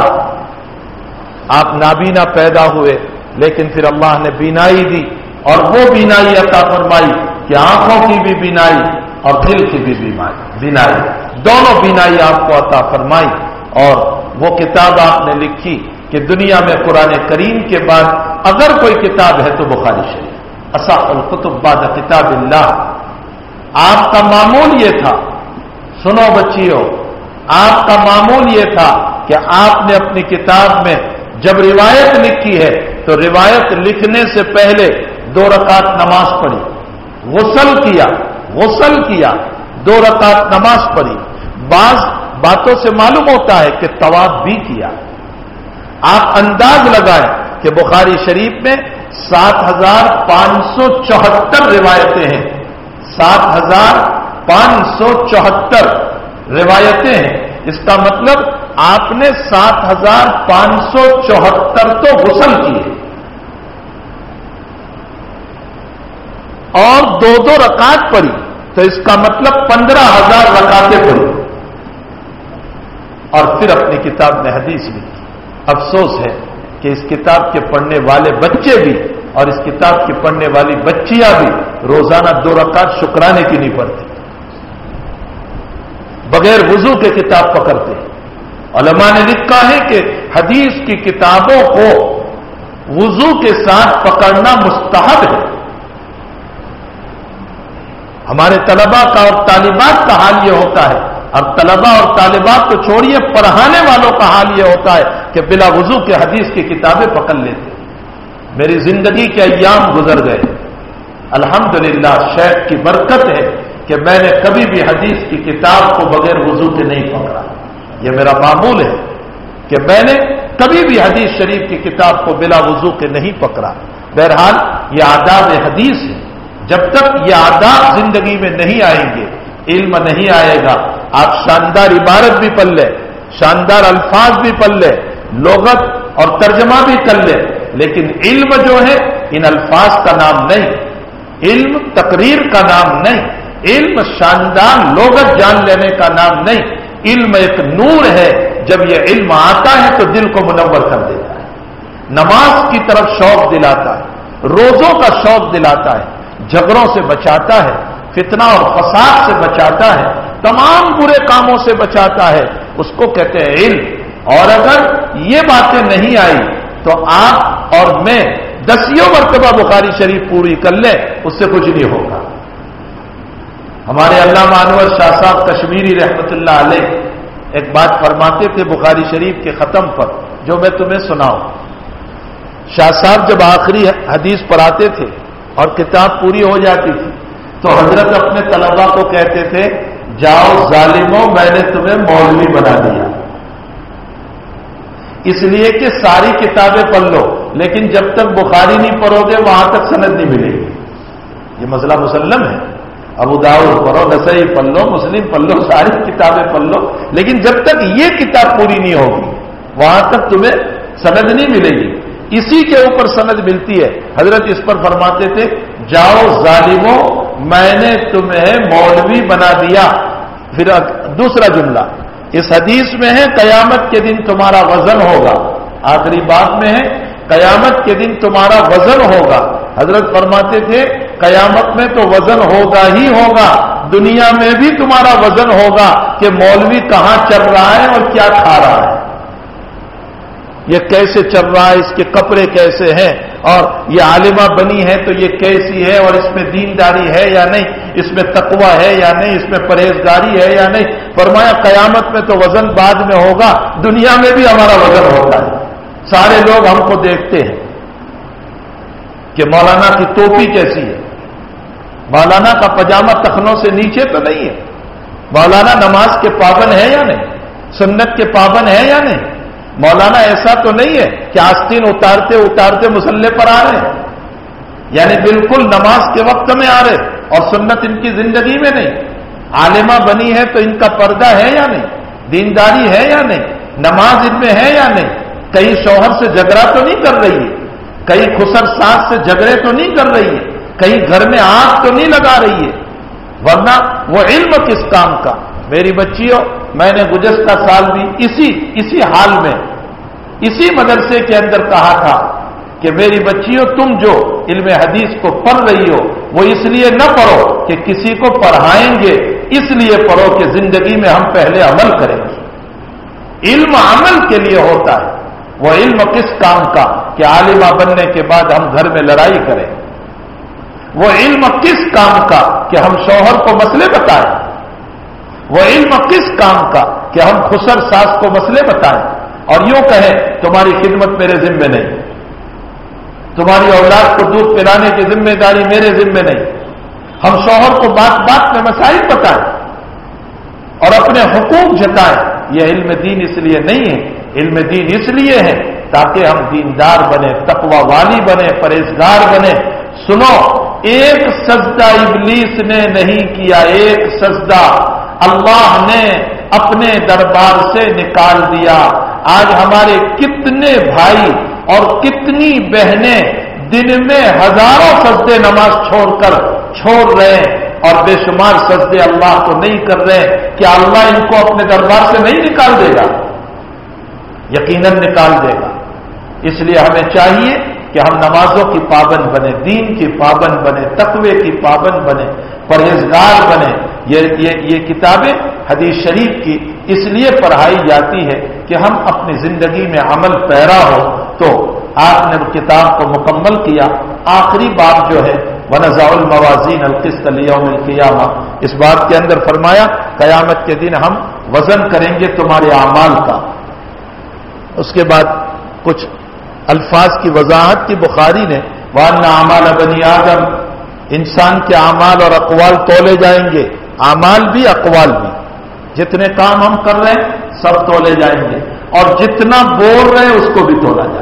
آپ نابینا پیدا ہوئے لیکن پھر اللہ نے بینائی دی، اور وہ بینائی عطا فرمائی کہ آنکھوں کی بھی بینائی اور دل کی بھی بینائی، دونوں بینائی آپ کو عطا فرمائی، اور وہ کتاب آپ نے لکھی کہ دنیا میں قرآن کریم کے بعد اگر کوئی کتاب ہے تو بخاری شریف، اصح الکتب بعد کتاب اللہ۔ آپ کا معمول یہ تھا، سنو بچیوں، آپ کا معمول یہ تھا کہ آپ نے اپنی کتاب میں جب روایت لکھی ہے تو روایت لکھنے سے پہلے 2 رکعت نماز پڑھی، غسل کیا 2 رکعت نماز پڑھی، بعض باتوں سے معلوم ہوتا ہے کہ طواف بھی کیا۔ آپ انداز لگائیں کہ بخاری شریف میں 7574 روایتیں ہیں، 7574 روایتیں ہیں۔ اس کا مطلب آپ نے 7574 تو غسل کیے اور 2 رکعت پڑھی، تو اس کا مطلب 15,000 رکعتیں پڑھی اور پھر اپنی کتاب میں حدیث لکھی۔ افسوس ہے کہ اس کتاب کے پڑھنے والے بچے بھی اور اس کتاب کی پڑھنے والی بچیاں بھی روزانہ 2 رکعت شکرانے کی نہیں پڑھتے، بغیر وضو کے کتاب پکڑتے ہیں۔ علماء نے لکھا ہے کہ حدیث کی کتابوں کو وضو کے ساتھ پکڑنا مستحب ہے۔ ہمارے طلباء کا اور طالبات کا حال یہ ہوتا ہے، اور طلباء اور طالبات کو چھوڑیے، پڑھانے والوں کا حال یہ ہوتا ہے کہ بلا وضو کے حدیث کی کتابیں پکڑ لیتے۔ میری زندگی کے ایام گزر گئے، الحمدللہ شیخ کی برکت ہے کہ میں نے کبھی بھی حدیث کی کتاب کو بغیر وضو کے نہیں پکڑا۔ یہ میرا معمول ہے کہ میں نے کبھی بھی حدیث شریف کی کتاب کو بلا وضو کے نہیں پکڑا۔ بہرحال یہ آداب حدیث ہے، جب تک یہ آداب زندگی میں نہیں آئیں گے، علم نہیں آئے گا۔ آپ شاندار عبارت بھی پڑھ لیں، شاندار الفاظ بھی پڑھ لیں، لغت اور ترجمہ بھی کر لیں، لیکن علم جو ہے ان الفاظ کا نام نہیں، علم تقریر کا نام نہیں، علم شاندار لغت جان لینے کا نام نہیں۔ علم ایک نور ہے، جب یہ علم آتا ہے تو دل کو منور کر دیتا ہے، نماز کی طرف شوق دلاتا ہے، روزوں کا شوق دلاتا ہے، جھگڑوں سے بچاتا ہے، فتنہ اور فساد سے بچاتا ہے، تمام برے کاموں سے بچاتا ہے، اس کو کہتے ہیں علم۔ اور اگر یہ باتیں نہیں آئی تو آپ اور میں 10 مرتبہ بخاری شریف پوری کر لیں، اس سے کچھ نہیں ہوگا۔ ہمارے علامہ انور شاہ صاحب کشمیری رحمت اللہ علیہ ایک بات فرماتے تھے بخاری شریف کے ختم پر، جو میں تمہیں سناؤں۔ شاہ صاحب جب آخری حدیث پڑھاتے تھے اور کتاب پوری ہو جاتی تھی تو حضرت اپنے طلباء کو کہتے تھے، جاؤ ظالموں، میں نے تمہیں مولوی بنا دیا، اس لیے کہ ساری کتابیں پڑھ لو، لیکن جب تک بخاری نہیں پڑھو گے وہاں تک سند نہیں ملے گی۔ یہ مسئلہ مسلم ہے، ابو داؤد پڑھو، نسائی پڑھ لو، مسلم پڑھ لو، ساری کتابیں پڑھ لو، لیکن جب تک یہ کتاب پوری نہیں ہوگی وہاں تک تمہیں سند نہیں ملے گی۔ اسی کے اوپر سند ملتی ہے۔ حضرت اس پر فرماتے تھے، جاؤ ظالموں، میں نے تمہیں مولوی بنا دیا۔ پھر دوسرا جملہ اس حدیث میں ہے، قیامت کے دن تمہارا وزن ہوگا۔ آخری بات میں ہے، قیامت کے دن تمہارا وزن ہوگا۔ حضرت فرماتے تھے، قیامت میں تو وزن ہوگا ہی ہوگا، دنیا میں بھی تمہارا وزن ہوگا کہ مولوی کہاں چل رہا ہے اور کیا کھا رہا ہے، یہ کیسے چل رہا ہے، اس کے کپڑے کیسے ہیں، اور یہ عالمہ بنی ہے تو یہ کیسی ہے، اور اس میں دینداری ہے یا نہیں، اس میں تقوی ہے یا نہیں، اس میں پرہیزگاری ہے یا نہیں۔ فرمایا قیامت میں تو وزن بعد میں ہوگا، دنیا میں بھی ہمارا وزن ہوتا ہے۔ سارے لوگ ہم کو دیکھتے ہیں کہ مولانا کی ٹوپی کیسی ہے، مولانا کا پاجامہ ٹخنوں سے نیچے تو نہیں ہے، مولانا نماز کے پابند ہے یا نہیں، سنت کے پابند ہے یا نہیں، مولانا ایسا تو نہیں ہے کہ آستین اتارتے اتارتے مسلح پر آ رہے ہیں، یعنی بالکل نماز کے وقت میں آ رہے اور سنت ان کی زندگی میں نہیں۔ عالمہ بنی ہے تو ان کا پردہ ہے یا نہیں، دینداری ہے یا نہیں، نماز ان میں ہے یا نہیں، کہیں شوہر سے جھگڑا تو نہیں کر رہی ہے، کہیں خسر ساس سے جھگڑے تو نہیں کر رہی ہے، کہیں گھر میں آگ تو نہیں لگا رہی ہے، ورنہ وہ علم کس کام کا۔ میری بچیوں، میں نے گزشتہ سال بھی اسی حال میں اسی مدرسے کے اندر کہا تھا کہ میری بچیوں، تم جو علم حدیث کو پڑھ رہی ہو وہ اس لیے نہ پڑھو کہ کسی کو پڑھائیں گے، اس لیے پڑھو کہ زندگی میں ہم پہلے عمل کریں گے۔ علم عمل کے لیے ہوتا ہے. وہ علم کس کام کا کہ عالمہ بننے کے بعد ہم گھر میں لڑائی کریں؟ وہ علم کس کام کا کہ ہم شوہر کو مسئلے بتائیں؟ وہ علم کس کام کا کہ ہم خسر ساس کو مسئلے بتائیں اور یوں کہیں تمہاری خدمت میرے ذمے نہیں، تمہاری اولاد کو دودھ پلانے کی ذمہ داری میرے ذمے نہیں. ہم شوہر کو بات بات میں مسائل بتائیں اور اپنے حقوق جتائیں. یہ علم دین اس لیے نہیں ہے. علم دین اس لیے ہے تاکہ ہم دیندار بنے، تقوی والی بنے، پرہیزگار بنے. سنو، ایک سجدہ ابلیس نے نہیں کیا، ایک سجدہ اللہ نے اپنے دربار سے نکال دیا. آج ہمارے کتنے بھائی اور کتنی بہنیں دن میں ہزاروں سجدے نماز چھوڑ رہے ہیں اور بے شمار سجدے اللہ کو نہیں کر رہے. کیا اللہ ان کو اپنے دربار سے نہیں نکال دے گا؟ یقیناً نکال دے گا. اس لیے ہمیں چاہیے کہ ہم نمازوں کی پابند بنے، دین کی پابند بنے، تقوی کی پابند بنے، پرہیزگار بنے. یہ کتابیں حدیث شریف کی اس لیے پڑھائی جاتی ہے کہ ہم اپنی زندگی میں عمل پیرا ہو. تو آپ نے کتاب کو مکمل کیا. آخری باب جو ہے وَنَزَعُ الْمَوَازِينَ الْقِسْطَ لِيَوْمِ الْقِيَامَةِ، اس بات کے اندر فرمایا قیامت کے دن ہم وزن کریں گے تمہارے اعمال کا. اس کے بعد کچھ الفاظ کی وضاحت کی بخاری نے، وَأَنَّ أَعْمَالَ بَنِي آدم، انسان کے اعمال اور اقوال تولے جائیں گے. اعمال بھی اقوال بھی، جتنے کام ہم کر رہے ہیں سب تولے جائیں گے اور جتنا بول رہے ہیں اس کو بھی تولا جائے.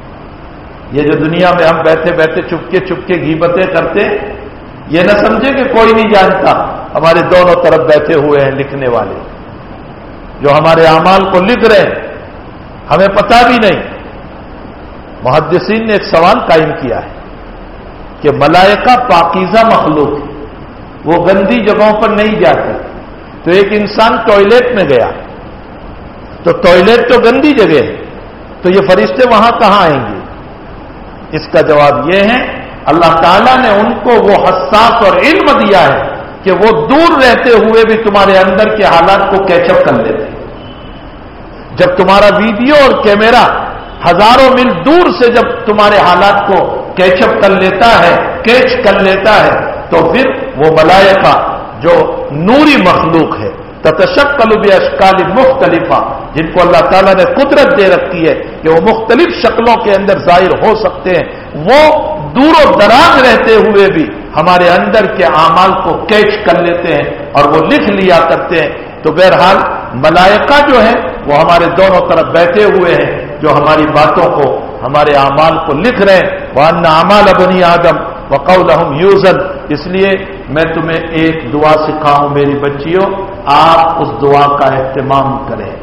یہ جو دنیا میں ہم بیٹھے بیٹھے چپکے غیبتیں کرتے، یہ نہ سمجھے کہ کوئی نہیں جانتا. ہمارے دونوں طرف بیٹھے ہوئے ہیں لکھنے والے جو ہمارے اعمال کو لکھ رہے ہیں، ہمیں پتہ بھی نہیں. محدثین نے ایک سوال قائم کیا ہے کہ ملائکہ پاکیزہ مخلوق ہے، وہ گندی جگہوں پر نہیں جاتے. تو ایک انسان ٹوائلٹ میں گیا تو ٹوائلٹ تو گندی جگہ ہے، تو یہ فرشتے وہاں کہاں آئیں گے؟ اس کا جواب یہ ہے اللہ تعالیٰ نے ان کو وہ حساس اور علم دیا ہے کہ وہ دور رہتے ہوئے بھی تمہارے اندر کے حالات کو کیچ اپ کر لیتے ہیں. جب تمہارا ویڈیو اور کیمرہ ہزاروں میل دور سے جب تمہارے حالات کو کیچ اپ کر لیتا ہے، کیچ کر لیتا ہے، تو پھر وہ ملائکہ جو نوری مخلوق ہے تتشکل باشکال مختلفہ، جن کو اللہ تعالیٰ نے قدرت دے رکھی ہے کہ وہ مختلف شکلوں کے اندر ظاہر ہو سکتے ہیں، وہ دور و دراز رہتے ہوئے بھی ہمارے اندر کے اعمال کو کیچ کر لیتے ہیں اور وہ لکھ لیا کرتے ہیں. تو بہرحال ملائکہ جو ہے وہ ہمارے دونوں طرف بیٹھے ہوئے ہیں جو ہماری باتوں کو، ہمارے اعمال کو لکھ رہے ہیں. وَأَنَّ أَعْمَالَ بَنِي آدم وَقَوْلَهُمْ يُوزَنُ. اس لیے میں تمہیں ایک دعا سکھاؤں میری بچیوں، آپ اس دعا کا اہتمام کریں.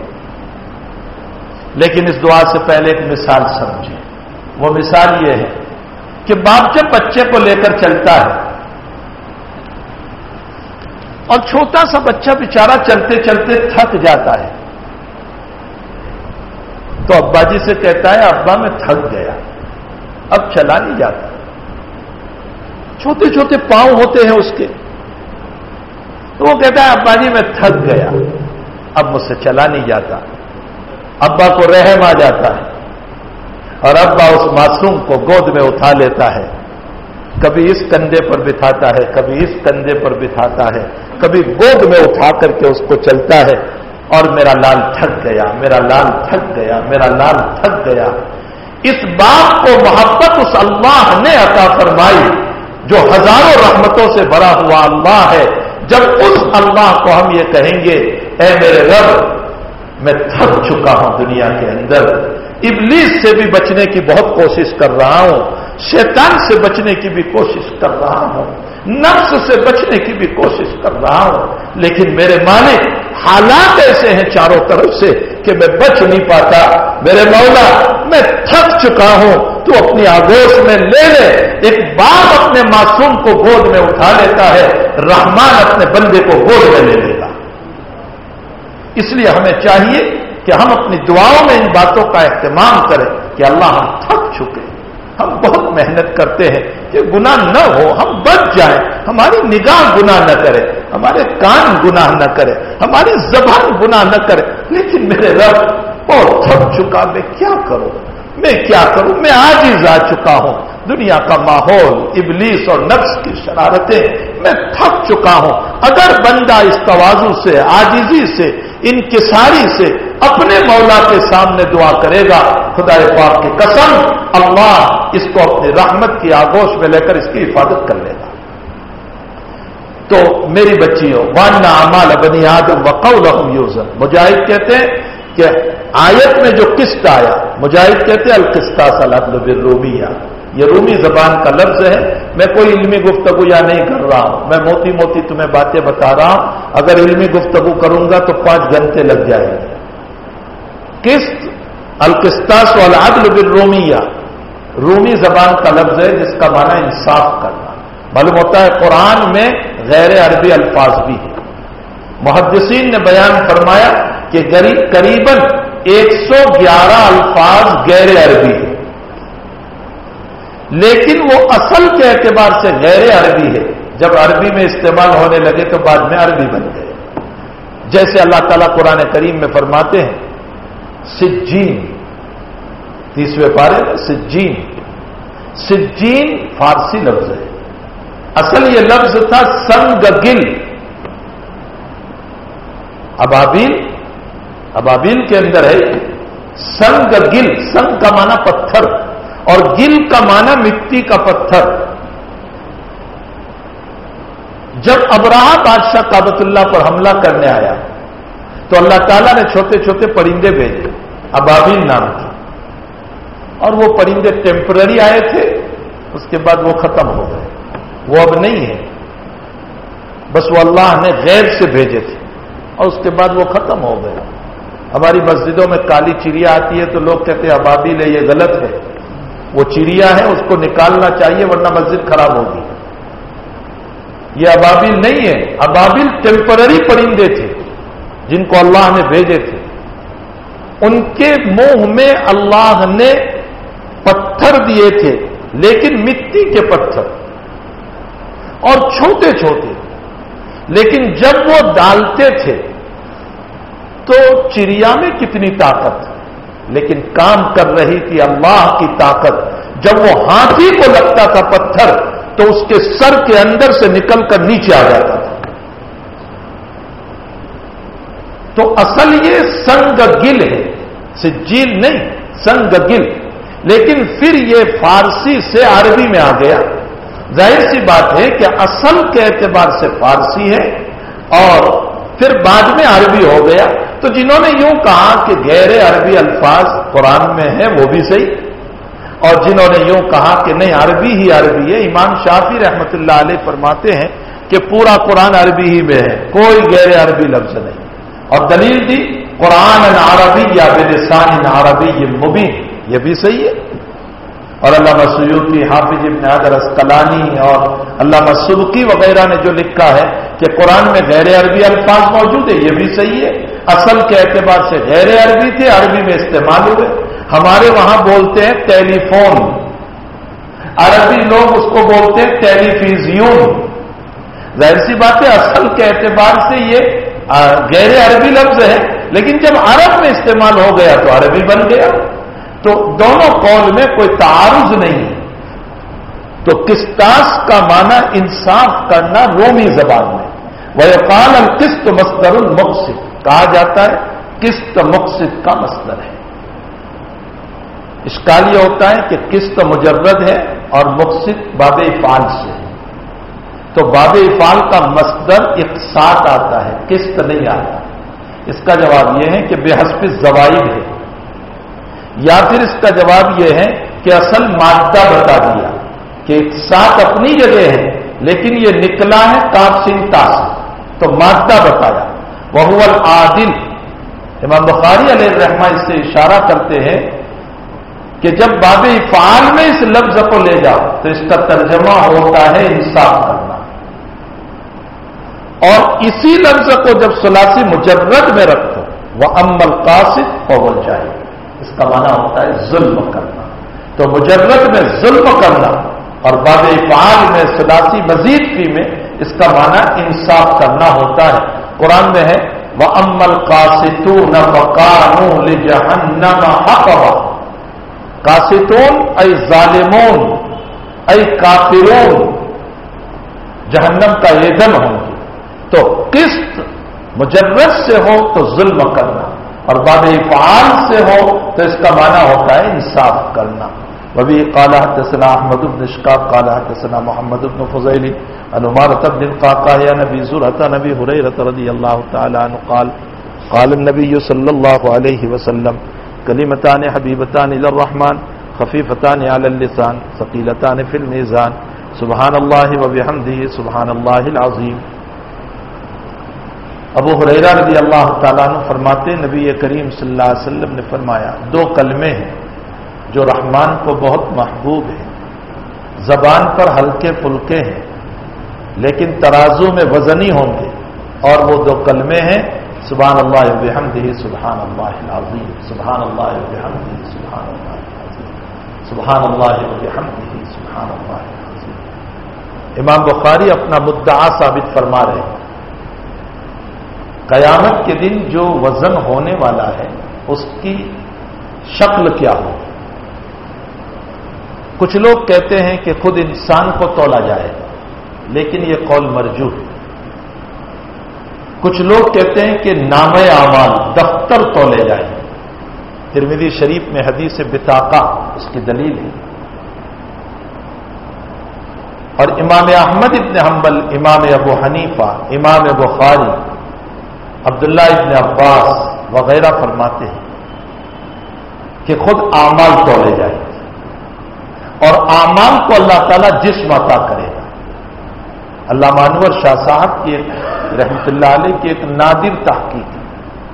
لیکن اس دعا سے پہلے ایک مثال سمجھیں. وہ مثال یہ ہے کہ باپ جب بچے کو لے کر چلتا ہے اور چھوٹا سا بچہ بیچارہ چلتے چلتے تھک جاتا ہے تو ابا جی سے کہتا ہے ابا میں تھک گیا، اب چلا نہیں جاتا. چھوٹے چھوٹے پاؤں ہوتے ہیں اس کے، تو وہ کہتا ہے ابا جی میں تھک گیا، اب مجھ سے چلا نہیں جاتا. ابا کو رحم آ جاتا ہے اور ابا اس معصوم کو گود میں اٹھا لیتا ہے، کبھی اس کندھے پر بٹھاتا ہے، کبھی اس کندھے پر بٹھاتا ہے، کبھی گود میں اٹھا کر کے اس کو چلتا ہے. اور میرا لال تھک گیا، میرا لال تھک گیا، میرا لال تھک گیا. اس بات کو محبت اس اللہ نے عطا فرمائی جو ہزاروں رحمتوں سے بھرا ہوا اللہ ہے. جب اس اللہ کو ہم یہ کہیں گے اے میرے رب میں تھک چکا ہوں دنیا کے اندر، ابلیس سے بھی بچنے کی بہت کوشش کر رہا ہوں، شیطان سے بچنے کی بھی کوشش کر رہا ہوں، نفس سے بچنے کی بھی کوشش کر رہا ہوں، لیکن میرے مالک حالات ایسے ہیں چاروں طرف سے کہ میں بچ نہیں پاتا. میرے مولا میں تھک چکا ہوں، تو اپنی آگوش میں لے لے. ایک باپ اپنے معصوم کو گود میں اٹھا لیتا ہے، رحمان اپنے بندے کو گود میں لے لے گا. اس لیے ہمیں چاہیے کہ ہم اپنی دعاؤں میں ان باتوں کا اہتمام کریں کہ اللہ ہم تھک چکے، ہم بہت محنت کرتے ہیں کہ گناہ نہ ہو، ہم بچ جائیں، ہماری نگاہ گناہ نہ کرے. ہمارے کان گناہ نہ کرے، ہماری زبان گناہ نہ کرے، لیکن میرے رب بہت تھک چکا، میں کیا کروں، میں عاجز آ چکا ہوں، دنیا کا ماحول، ابلیس اور نفس کی شرارتیں، میں تھک چکا ہوں۔ اگر بندہ اس تواضع سے، عاجزی سے، انکساری سے اپنے مولا کے سامنے دعا کرے گا، خدا پاک کی قسم اللہ اس کو اپنی رحمت کی آغوش میں لے کر اس کی حفاظت کر لے گا۔ تو میری بچیوں، وَأَنَّ أَعْمَالَ بَنِي آدَمَ وَقَوْلَهُمْ يُوزَنُ، مجاہد کہتے ہیں کہ آیت میں جو قسط آیا، مجاہد کہتے ہیں القسطاس العدل بالرومیہ، یہ رومی زبان کا لفظ ہے۔ میں کوئی علمی گفتگو یا نہیں کر رہا ہوں، میں موٹی موٹی تمہیں باتیں بتا رہا ہوں، اگر علمی گفتگو کروں گا تو 5 گھنٹے لگ جائیں گے۔ قسط القسطاس والعدل بالرومیہ رومی زبان کا لفظ ہے جس کا معنی انصاف کرنا۔ معلوم ہوتا ہے قرآن میں غیر عربی الفاظ بھی ہیں۔ محدثین نے بیان فرمایا کہ قریباً 111 الفاظ غیر عربی ہیں، لیکن وہ اصل کے اعتبار سے غیر عربی ہے، جب عربی میں استعمال ہونے لگے تو بعد میں عربی بن گئے۔ جیسے اللہ تعالیٰ قرآن کریم میں فرماتے ہیں سجین، 30ویں پارے میں سجین، سجین فارسی لفظ ہے، اصل یہ لفظ تھا سنگگل، ابابیل کے اندر ہے سنگگل، سنگ کا معنی پتھر اور گل کا معنی مٹی کا پتھر۔ جب ابراہا بادشاہ کعبۃ اللہ پر حملہ کرنے آیا تو اللہ تعالیٰ نے چھوٹے چھوٹے پرندے بھیجے، ابابیل نام کی، اور وہ پرندے ٹیمپرری آئے تھے، اس کے بعد وہ ختم ہو گئے، وہ اب نہیں ہے، بس وہ اللہ نے غیب سے بھیجے تھے اور اس کے بعد وہ ختم ہو گئے۔ ہماری مسجدوں میں کالی چڑیا آتی ہے تو لوگ کہتے ہیں ابابیل ہے، یہ غلط ہے، وہ چڑیا ہے، اس کو نکالنا چاہیے ورنہ مسجد خراب ہوگی۔ یہ ابابیل نہیں ہے، ابابیل ٹیمپرری پرندے تھے جن کو اللہ نے بھیجے تھے۔ ان کے منہ میں اللہ نے پتھر دیے تھے، لیکن مٹی کے پتھر اور چھوٹے چھوٹے، لیکن جب وہ ڈالتے تھے تو چڑیا میں کتنی طاقت، لیکن کام کر رہی تھی اللہ کی طاقت۔ جب وہ ہاتھی کو لگتا تھا پتھر تو اس کے سر کے اندر سے نکل کر نیچے آ جاتا تھا۔ تو اصل یہ سنگگل ہے، سجیل نہیں، سنگگل، لیکن پھر یہ فارسی سے عربی میں آ گیا۔ ظاہر سی بات ہے کہ اصل کے اعتبار سے فارسی ہے اور پھر بعد میں عربی ہو گیا۔ تو جنہوں نے یوں کہا کہ غیر عربی الفاظ قرآن میں ہیں وہ بھی صحیح، اور جنہوں نے یوں کہا کہ نہیں عربی ہی عربی ہے، امام شافعی رحمۃ اللہ علیہ فرماتے ہیں کہ پورا قرآن عربی ہی میں ہے، کوئی غیر عربی لفظ نہیں، اور دلیل دی قرآن عربی یا بلسان عربی مبین، یہ بھی صحیح ہے۔ اور علامہ سیوطی، حافظ ابن حجر اسقلانی اور علامہ سبکی وغیرہ نے جو لکھا ہے کہ قرآن میں غیر عربی الفاظ موجود ہے، یہ بھی صحیح ہے۔ اصل کے اعتبار سے غیر عربی تھے، عربی میں استعمال ہوئے۔ ہمارے وہاں بولتے ہیں ٹیلی فون، عربی لوگ اس کو بولتے ہیں ٹیلی فیزیون۔ ظاہر سی بات ہے اصل کے اعتبار سے یہ غیر عربی لفظ ہے، لیکن جب عرب میں استعمال ہو گیا تو عربی بن گیا۔ تو دونوں قول میں کوئی تعارض نہیں ہے۔ تو قسطاس کا معنی انصاف کرنا رومی زبان میں، وَيُقَالُ الْقِسْطُ مصدر المقسط، کہا جاتا ہے قسط مقسط کا مصدر ہے۔ اشکال یہ ہوتا ہے کہ قسط مجرد ہے اور مقسط باب افعال سے ہے، تو باب افعال کا مصدر اقساط آتا ہے، قسط نہیں آتا۔ اس کا جواب یہ ہے کہ بے حسب الزوائد ہے، یا پھر اس کا جواب یہ ہے کہ اصل مادہ بتا دیا کہ اقساط اپنی جگہ ہے لیکن یہ نکلا ہے کاف سین تا سے، تو مادہ بتایا۔ وَهُوَ الْعَادِلُ، امام بخاری علیہ الرحمہ اس سے اشارہ کرتے ہیں کہ جب باب افعال میں اس لفظ کو لے جاؤ تو اس کا ترجمہ ہوتا ہے انصاف کرنا، اور اسی لفظ کو جب ثلاثی مجرد میں رکھو وَأَمَّا الْقَاسِطُ فَهُوَ الْجَائِرُ، اس کا معنی ہوتا ہے ظلم کرنا۔ تو مجرد میں ظلم کرنا اور باب افعال میں ثلاثی مزید فی میں اس کا معنی انصاف کرنا ہوتا ہے. قرآن میں ہے وَأَمَّا الْقَاسِطُونَ فَكَانُوا لِجَهَنَّمَ حَطَبًا. قاسطون ای ظالمون ای کافرون جہنم کا ایندھن ہوں گے. تو قسط مجرد سے ہو تو ظلم کرنا، اور بعد افعال سے ہو تو اس کا معنی ہوتا ہے انصاف کرنا. وبه قال حدثنا احمد بن اشقاق قال حدثنا محمد بن فضيل عن عمارة بن القعقاع عن ابي زرعة عن ابي هريرة رضي الله تعالى عنه قال قال النبي صلى الله عليه وسلم كلمتان حبيبتان الى الرحمن خفيفتان على اللسان ثقيلتان في الميزان سبحان الله وبحمده سبحان الله العظيم. ابو ہریرہ رضی اللہ تعالیٰ عنہ فرماتے نبی کریم صلی اللہ علیہ وسلم نے فرمایا دو کلمے ہیں جو رحمان کو بہت محبوب ہیں، زبان پر ہلکے پھلکے ہیں لیکن ترازو میں وزنی ہوں گے، اور وہ دو کلمے ہیں سبحان اللہ وبحمدہ سبحان اللہ العظیم. سبحان اللہ وبحمدہ سبحان اللہ العظیم. سبحان اللہ وبحمدہ سبحان اللہ العظیم. امام بخاری اپنا مدعا ثابت فرما رہے ہیں. قیامت کے دن جو وزن ہونے والا ہے اس کی شکل کیا ہو؟ کچھ لوگ کہتے ہیں کہ خود انسان کو تولا جائے گا، لیکن یہ قول مرجوح ہے. کچھ لوگ کہتے ہیں کہ نامہ اعمال دفتر تولے جائیں گے. ترمذی شریف میں حدیث بطاقہ اس کی دلیل ہے. اور امام احمد ابن حنبل، امام ابو حنیفہ، امام بخاری، عبداللہ ابن عباس وغیرہ فرماتے ہیں کہ خود اعمال تولے جائیں گے اور اعمال کو اللہ تعالیٰ جسم عطا کرے گا. علامہ انور شاہ صاحب کی رحمۃ اللہ علیہ کی ایک نادر تحقیق ہے.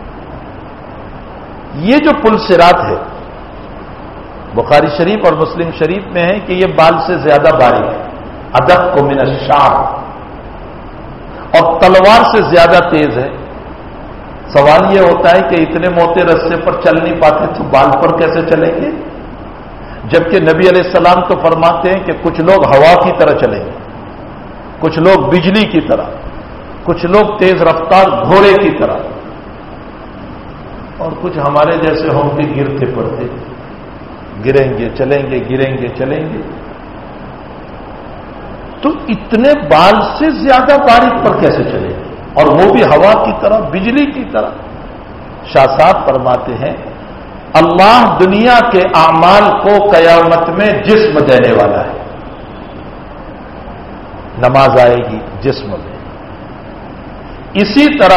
یہ جو پل صراط ہے بخاری شریف اور مسلم شریف میں ہے کہ یہ بال سے زیادہ باریک ہے، ادق کو من الشعر، اور تلوار سے زیادہ تیز ہے. سوال یہ ہوتا ہے کہ اتنے موٹے رستے پر چل نہیں پاتے تو بال پر کیسے چلیں گے؟ جبکہ نبی علیہ السلام تو فرماتے ہیں کہ کچھ لوگ ہوا کی طرح چلیں گے، کچھ لوگ بجلی کی طرح، کچھ لوگ تیز رفتار گھوڑے کی طرح، اور کچھ ہمارے جیسے ہوں گے گرتے پڑتے، گریں گے چلیں گے، گریں گے چلیں گے. تو اتنے بال سے زیادہ باریک پر کیسے چلیں گے، اور وہ بھی ہوا کی طرح، بجلی کی طرح؟ شاہ صاحب فرماتے ہیں اللہ دنیا کے اعمال کو قیامت میں جسم دینے والا ہے. نماز آئے گی جسم میں. اسی طرح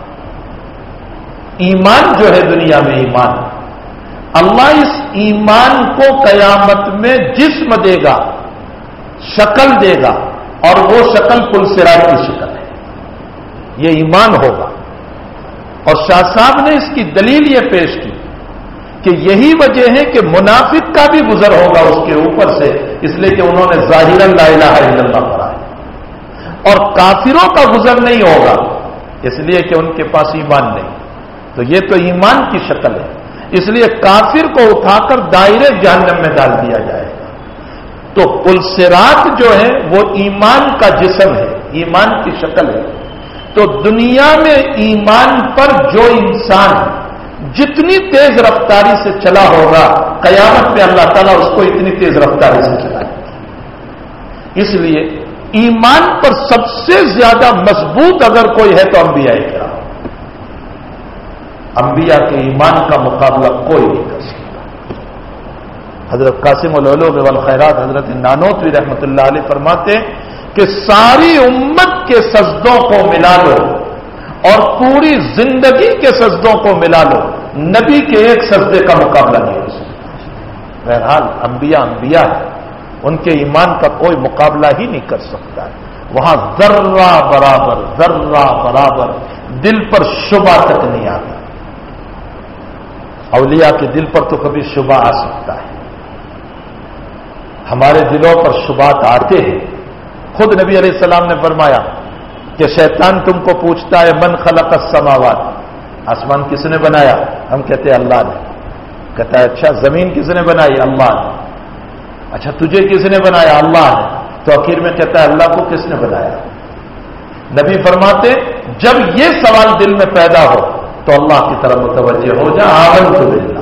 ایمان جو ہے دنیا میں ایمان، اللہ اس ایمان کو قیامت میں جسم دے گا، شکل دے گا، اور وہ شکل پل صراط کی شکل ہے. یہ ایمان ہوگا. اور شاہ صاحب نے اس کی دلیل یہ پیش کی کہ یہی وجہ ہے کہ منافق کا بھی گزر ہوگا اس کے اوپر سے، اس لیے کہ انہوں نے ظاہرا لا الہ الا اللہ پڑھا ہے، اور کافروں کا گزر نہیں ہوگا اس لیے کہ ان کے پاس ایمان نہیں. تو یہ تو ایمان کی شکل ہے، اس لیے کافر کو اٹھا کر دائرے جہنم میں ڈال دیا جائے گا. تو پل صراط جو ہے وہ ایمان کا جسم ہے، ایمان کی شکل ہے. تو دنیا میں ایمان پر جو انسان جتنی تیز رفتاری سے چلا ہوگا قیامت میں اللہ تعالیٰ اس کو اتنی تیز رفتاری سے چلائے. اس لیے ایمان پر سب سے زیادہ مضبوط اگر کوئی ہے تو انبیاء کرام. انبیاء کے ایمان کا مقابلہ کوئی نہیں کر سکتا. حضرت قاسم العلوم والخیرات حضرت نانوتوی رحمۃ اللہ علیہ فرماتے کہ ساری امت کے سجدوں کو ملا لو اور پوری زندگی کے سجدوں کو ملا لو، نبی کے ایک سجدے کا مقابلہ نہیں ہو سکتا. بہرحال انبیاء انبیاء ہے، ان کے ایمان کا کوئی مقابلہ ہی نہیں کر سکتا ہے. وہاں ذرہ برابر دل پر شبہ تک نہیں آتا. اولیاء کے دل پر تو کبھی شبہ آ سکتا ہے، ہمارے دلوں پر شبہات آتے ہیں. خود نبی علیہ السلام نے فرمایا کہ شیطان تم کو پوچھتا ہے من خلق السماوات، آسمان کس نے بنایا؟ ہم کہتے ہیں اللہ نے. کہتا ہے اچھا زمین کس نے بنائی؟ اللہ نے. اچھا تجھے کس نے بنایا؟ اللہ نے. تو آخر میں کہتا ہے اللہ کو کس نے بنایا؟ نبی فرماتے جب یہ سوال دل میں پیدا ہو تو اللہ کی طرف متوجہ ہو جا، آمنت باللہ۔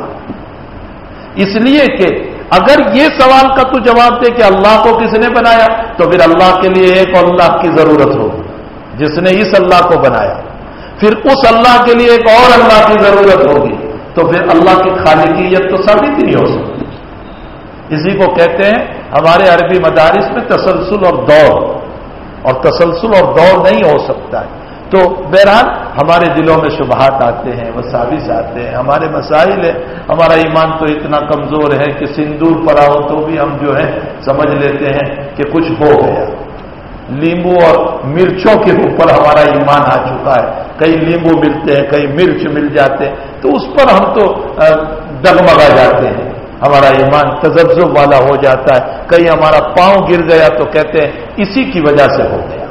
اس لیے کہ اگر یہ سوال کا تو جواب دے کہ اللہ کو کس نے بنایا، تو پھر اللہ کے لیے ایک اللہ کی ضرورت ہوگی جس نے اس اللہ کو بنایا، پھر اس اللہ کے لیے ایک اور اللہ کی ضرورت ہوگی، تو پھر اللہ کی خالقیت تو ثابت ہی نہیں ہو سکتی۔ اسی کو کہتے ہیں ہمارے عربی مدارس میں تسلسل اور دور، اور تسلسل اور دور نہیں ہو سکتا ہے۔ تو بہرحال ہمارے دلوں میں شبہات آتے ہیں، وساوس آتے ہیں، ہمارے مسائل ہیں، ہمارا ایمان تو اتنا کمزور ہے کہ سندور پڑا ہو تو بھی ہم جو ہے سمجھ لیتے ہیں کہ کچھ ہو گیا۔ لیمبو اور مرچوں کے اوپر ہمارا ایمان آ چکا ہے، کئی لیمبو ملتے ہیں، کئی مرچ مل جاتے ہیں، تو اس پر ہم تو ڈگمگا جاتے ہیں، ہمارا ایمان تذبذب والا ہو جاتا ہے، کہیں ہمارا پاؤں گر گیا تو کہتے ہیں اسی کی وجہ سے ہو گیا۔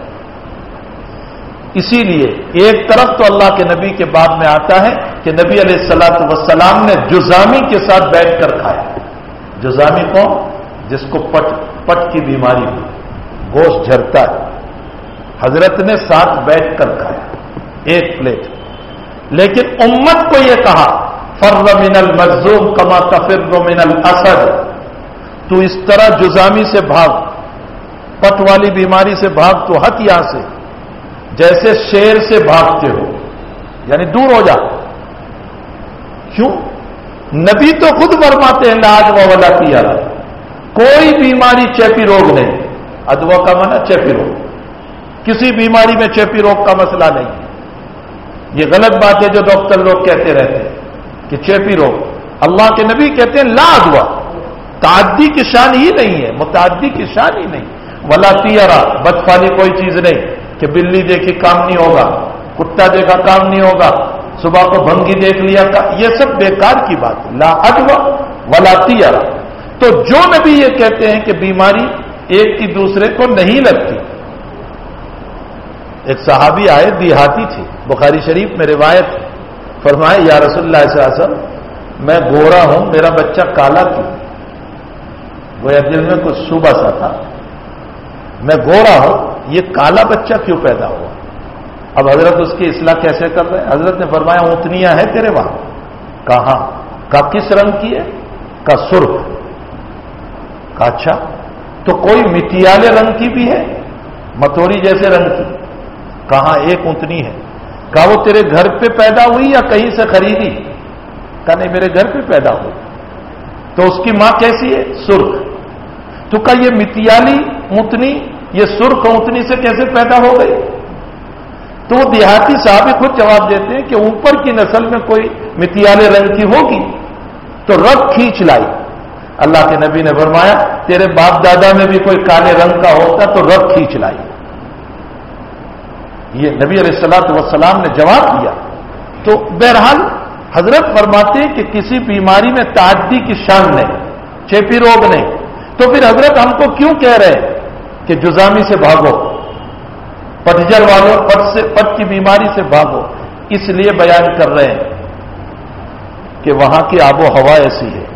اسی لیے ایک طرف تو اللہ کے نبی کے بعد میں آتا ہے کہ نبی علیہ الصلوۃ والسلام نے جذامی کے ساتھ بیٹھ کر کھایا۔ جذامی کون؟ جس کو پٹ کی بیماری ہوئی، گوشت جھرتا ہے، حضرت نے ساتھ بیٹھ کر کھایا ایک پلیٹ۔ لیکن امت کو یہ کہا فر من المجذوم کما تفر من الاسد، تو اس طرح جذامی سے بھاگ، پٹ والی بیماری سے بھاگ، تو ہٹ یہاں سے جیسے شیر سے بھاگتے ہو، یعنی دور ہو جا۔ کیوں؟ نبی تو خود فرماتے ہیں لا ادوا ولا طیرہ، کوئی بیماری چیپی روگ نہیں۔ ادوا کا معنی چیپی روگ، کسی بیماری میں چیپی روگ کا مسئلہ نہیں۔ یہ غلط بات ہے جو ڈاکٹر لوگ کہتے رہتے ہیں کہ چیپی روگ، اللہ کے نبی کہتے ہیں لا ادوا، تعدی کی شان ہی نہیں ہے، متعدی کی شان ہی نہیں۔ ولا طیرہ، بدفعلی کوئی چیز نہیں کہ بلی دیکھی کام نہیں ہوگا، کتا دیکھا کام نہیں ہوگا، صبح کو بھنگی دیکھ لیا، یہ سب بیکار کی بات ہے۔ لا ادوا ولا طیرہ۔ تو جو نبی یہ کہتے ہیں کہ بیماری ایک کی دوسرے کو نہیں لگتی۔ ایک صحابی آئے، دیہاتی تھے، بخاری شریف میں روایت، فرمائے یا رسول اللہ صلی اللہ علیہ وسلم میں گورا ہوں، میرا بچہ کالا کیوں؟ گویا دل میں کچھ شبہ سا تھا، میں گورا ہوں، یہ کالا بچہ کیوں پیدا ہوا؟ اب حضرت اس کی اصلاح کیسے کر رہے ہیں؟ حضرت نے فرمایا اونٹنیاں ہیں تیرے وہاں؟ کہاں؟ کہا کس رنگ کی ہے؟ کہا سرخ۔ کہا اچھا، تو کوئی مٹیالے رنگ کی بھی ہے، متوری جیسے رنگ کی؟ کہاں ایک اونٹنی ہے۔ کہا وہ تیرے گھر پہ پیدا ہوئی یا کہیں سے خریدی؟ کہا نہیں، میرے گھر پہ پیدا ہوئی۔ تو اس کی ماں کیسی ہے؟ سرخ۔ تو کہا یہ مٹیالی اونٹنی یہ سرخ اونٹنی سے کیسے پیدا ہو گئی؟ تو وہ دیہاتی صاحب خود جواب دیتے ہیں کہ اوپر کی نسل میں کوئی مٹیالے رنگ کی ہوگی تو رگ کھینچ لائی۔ اللہ کے نبی نے فرمایا تیرے باپ دادا میں بھی کوئی کالے رنگ کا ہوتا تو رگ کھینچ لائی۔ یہ نبی علیہ الصلوۃ والسلام نے جواب دیا۔ تو بہرحال حضرت فرماتے ہیں کہ کسی بیماری میں تعدی کی شان نہیں، چیپی روگ نہیں، تو پھر حضرت ہم کو کیوں کہہ رہے ہیں کہ جذامی سے بھاگو، پٹجر والوں پٹ کی بیماری سے بھاگو؟ اس لیے بیان کر رہے ہیں کہ وہاں کی آب و ہوا ایسی ہے،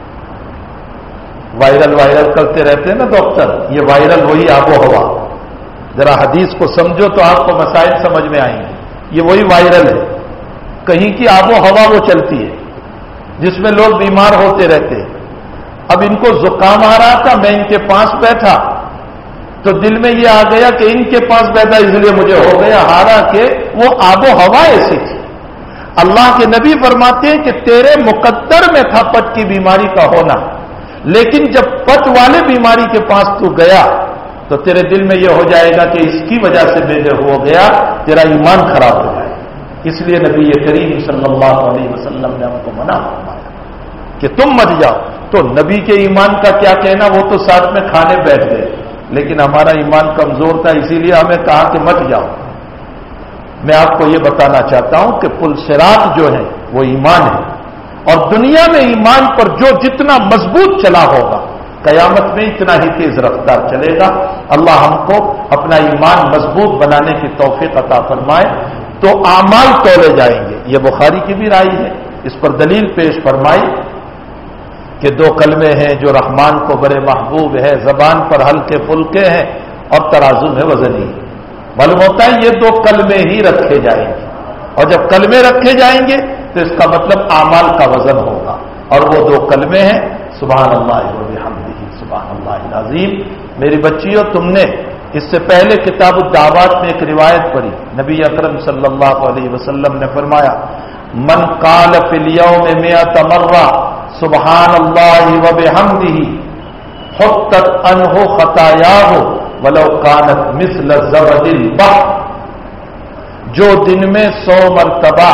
وائرل کرتے رہتے ہیں نا ڈاکٹر، یہ وائرل وہی آب و ہوا۔ ذرا حدیث کو سمجھو تو آپ کو مسائل سمجھ میں آئیں گے۔ یہ وہی وائرل ہے، کہیں کی آب و ہوا وہ چلتی ہے جس میں لوگ بیمار ہوتے رہتے ہیں۔ اب ان کو زکام آ رہا تھا، میں ان کے پاس بیٹھا تو دل میں یہ آ گیا کہ ان کے پاس بیٹھا اس لیے مجھے ہو گیا، حالانکہ وہ آب و ہوا ایسی تھی۔ اللہ کے نبی فرماتے ہیں کہ تیرے مقدر میں تھا پٹ کی بیماری کا ہونا، لیکن جب پٹ والے بیماری کے پاس تو گیا تو تیرے دل میں یہ ہو جائے گا کہ اس کی وجہ سے میرے ہو گیا، تیرا ایمان خراب ہو جائے۔ اس لیے نبی کریم صلی اللہ علیہ وسلم نے ہم کو منع فرمایا کہ تم مت جاؤ۔ تو نبی کے ایمان کا کیا کہنا، وہ تو ساتھ میں کھانے بیٹھ گئے، لیکن ہمارا ایمان کمزور تھا، اسی لیے ہمیں کہا کہ مت جاؤ۔ میں آپ کو یہ بتانا چاہتا ہوں کہ پل صراط جو ہے وہ ایمان ہے، اور دنیا میں ایمان پر جو جتنا مضبوط چلا ہوگا قیامت میں اتنا ہی تیز رفتار چلے گا۔ اللہ ہم کو اپنا ایمان مضبوط بنانے کی توفیق عطا فرمائے۔ تو اعمال تولے جائیں گے، یہ بخاری کی بھی رائے ہے، اس پر دلیل پیش فرمائی کہ دو کلمے ہیں جو رحمان کو بڑے محبوب ہے، زبان پر ہلکے پھلکے ہیں اور ترازو میں وزنی ہے۔ मालूम होता है ये दो कलमे ही रखे जाएंगे, और जब कलमे रखे जाएंगे तो इसका मतलब आमाल का वजन होगा, और वो दो कलमे हैं सुभान अल्लाह व बिहम्दिही सुभान अल्लाहिल अज़ीम। मेरी बच्चियों, तुमने इससे पहले किताब दावत में एक रिवायत पढ़ी, नबी अकरम सल्लल्लाहु अलैहि वसल्लम ने फरमाया मन काल फिल यौम मिअत मर्रा सुभान अल्लाह व बिहम्दिही हुत्तत अन्हु खतायाहु वलौ कानत मिस्ल ज़बदिल बहर। जो दिन में 100 मरतबा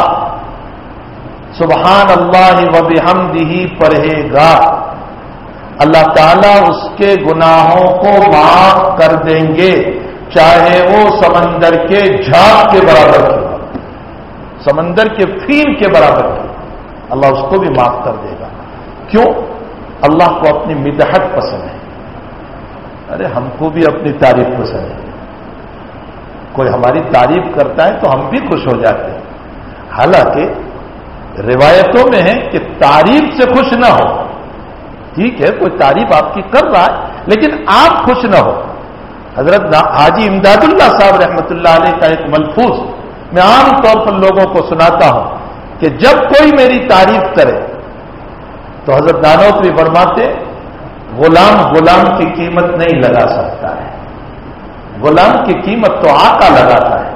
सुभान अल्लाह व बिहम्दिही पढ़ेगा, अल्लाह ताला उसके गुनाहों को माफ कर देंगे, चाहे वो समंदर के झाग के बराबर की हो, समंदर के फील के बराबर की, अल्लाह उसको भी माफ कर देगा। क्यों? अल्लाह को अपनी मिदहत पसंद है। अरे हमको भी अपनी तारीफ पसंद है, कोई हमारी तारीफ करता है तो हम भी खुश हो जाते हैं। हालांकि रिवायतों में है कि तारीफ से खुश ना हो, ठीक है कोई तारीफ आपकी कर रहा है लेकिन आप खुश ना हो। हजरत हाजी इमदादुल्लाह साहब रहमतुल्लाह अलैह का एक मलफूज मैं आम तौर पर लोगों को सुनाता हूं कि जब कोई मेरी तारीफ करे तो हजरत नानोतवी फरमाते गुलाम गुलाम की कीमत नहीं लगा सकता है, गुलाम की कीमत तो आका लगाता है।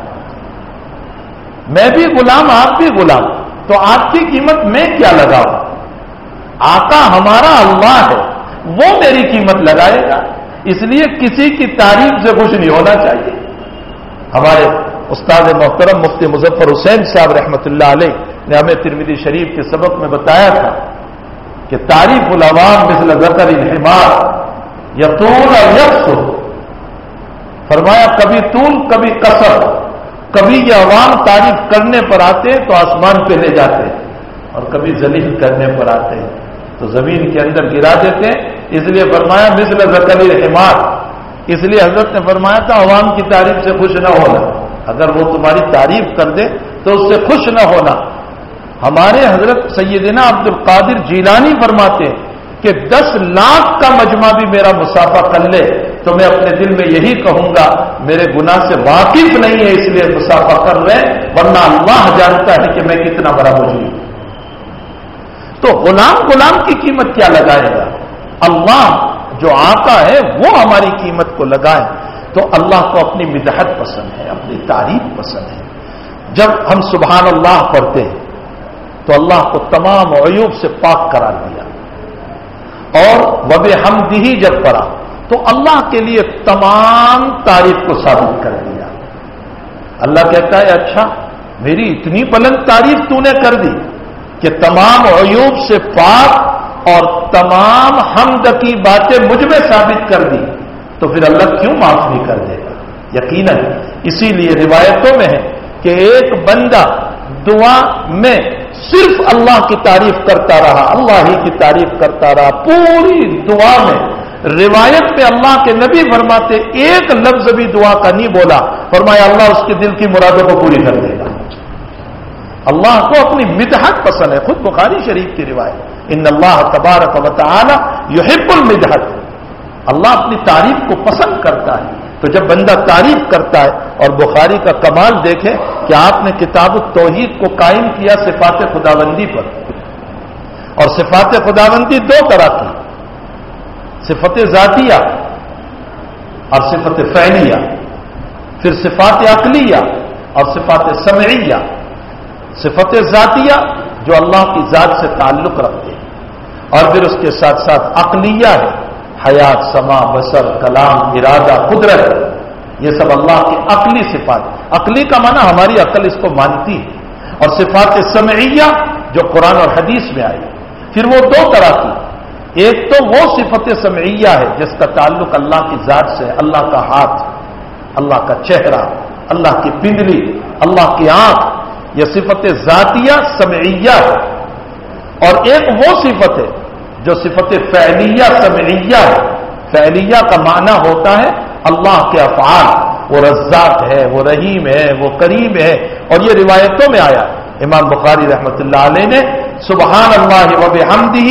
मैं भी गुलाम आप भी गुलाम, तो आपकी कीमत मैं क्या लगाऊं? आका हमारा अल्लाह है, वो मेरी कीमत लगाएगा। इसलिए किसी की तारीफ से खुश नहीं होना चाहिए। हमारे उस्ताद मोहतरम मुफ्ती मुजफ्फर हुसैन साहब रहमतुल्लाह अलैह ने हमें तिरमिज़ी शरीफ के सबक में बताया था कि तारीफ उल अवाम मिस्ल ज़करिल हिमार यतूल और यक्सुर। फरमाया कभी तूल कभी कसर, कभी ये अवाम तारीफ करने पर आते तो आसमान पे ले जाते और कभी जलील करने पर आते तो जमीन के अंदर गिरा देते। इसलिए फरमाया मिस्ल ज़करिल हिमार, इसलिए हजरत ने फरमाया था अवाम की तारीफ से खुश न होना, अगर वो तुम्हारी तारीफ कर दे तो उससे खुश न होना। हमारे हजरत सैयदना अब्दुल कादिर जीलानी फरमाते कि 10 लाख का मजमा भी मेरा मुसाफा कर ले तो मैं अपने दिल में यही कहूंगा मेरे गुनाह से वाकिफ नहीं है इसलिए मुसाफा कर रहे, वरना अल्लाह जानता है कि मैं कितना बड़ा मुजरिम हूं। तो गुलाम गुलाम की कीमत क्या लगाएगा? अल्लाह जो आका है वो हमारी कीमत को लगाए। तो अल्लाह को अपनी मिदहत पसंद है, अपनी तारीफ पसंद है। जब हम सुभान अल्लाह पढ़ते हैं तो अल्लाह को तमाम अयूब से पाक करार दिया, और वबिहम्दिही जब पढ़ा तो अल्लाह के लिए तमाम तारीफ को साबित कर दिया। अल्लाह कहता है अच्छा मेरी इतनी बुलंद तारीफ तूने कर दी कि तमाम अयूब से पाक और तमाम हम्द की बातें मुझ में साबित कर दी, तो फिर अल्लाह क्यों माफ नहीं कर देगा? यकीनन इसीलिए रिवायतों में है कि एक बंदा दुआ में सिर्फ अल्लाह की तारीफ करता रहा, अल्लाह ही की तारीफ करता रहा पूरी दुआ में। रिवायत में अल्लाह के नबी फरमाते एक लफ्ज भी दुआ का नहीं बोला, फरमाया अल्लाह उसके दिल की मुरादों को पूरी कर देगा। अल्लाह को अपनी मिदहत पसंद है। खुद बुखारी शरीफ की रिवायत इन्नल्लाह तबारक व तआला युहिब्बुल मिदहत, अल्लाह अपनी तारीफ को पसंद करता है। तो जब बंदा तारीफ करता है, और बुखारी का कमाल देखें कि आपने किताब तौहीद को कायम किया सिफात खुदाबंदी पर, और सिफात खुदाबंदी 2 तरह की, सिफत जातिया और सिफत फ़ैलिया, फिर सिफात अक़लिया और सिफात समईया। सिफत जातिया जो अल्लाह की जात से ताल्लुक रखते हैं, और फिर उसके साथ साथ अक़लिया है, हयात, समा, बसर, कलाम, इरादा, कुदरत, ये सब अल्लाह की अकली सिफात। अकली का माना हमारी अकल इसको मानती है। और सिफात समईया जो कुरान और हदीस में आई, फिर वो 2 तरह की। एक तो वो सिफत समईया है जिसका ताल्लुक अल्लाह की जात से, अल्लाह का हाथ, अल्लाह का चेहरा, अल्लाह की पिंडली, अल्लाह की आंख, यह सिफत जातिया समईया है। और एक वो सिफत है जो सिफत फ़ैलिया समईया है। फ़ैलिया का माना होता है अल्लाह के अफ़आल, वो रज़्ज़ाक़ है, वो रहीम है, वो करीम है। और ये रिवायतों में आया, इमाम बुखारी रहमतुल्लाह अलैह ने सुबहान अल्लाह व बिहम्दिही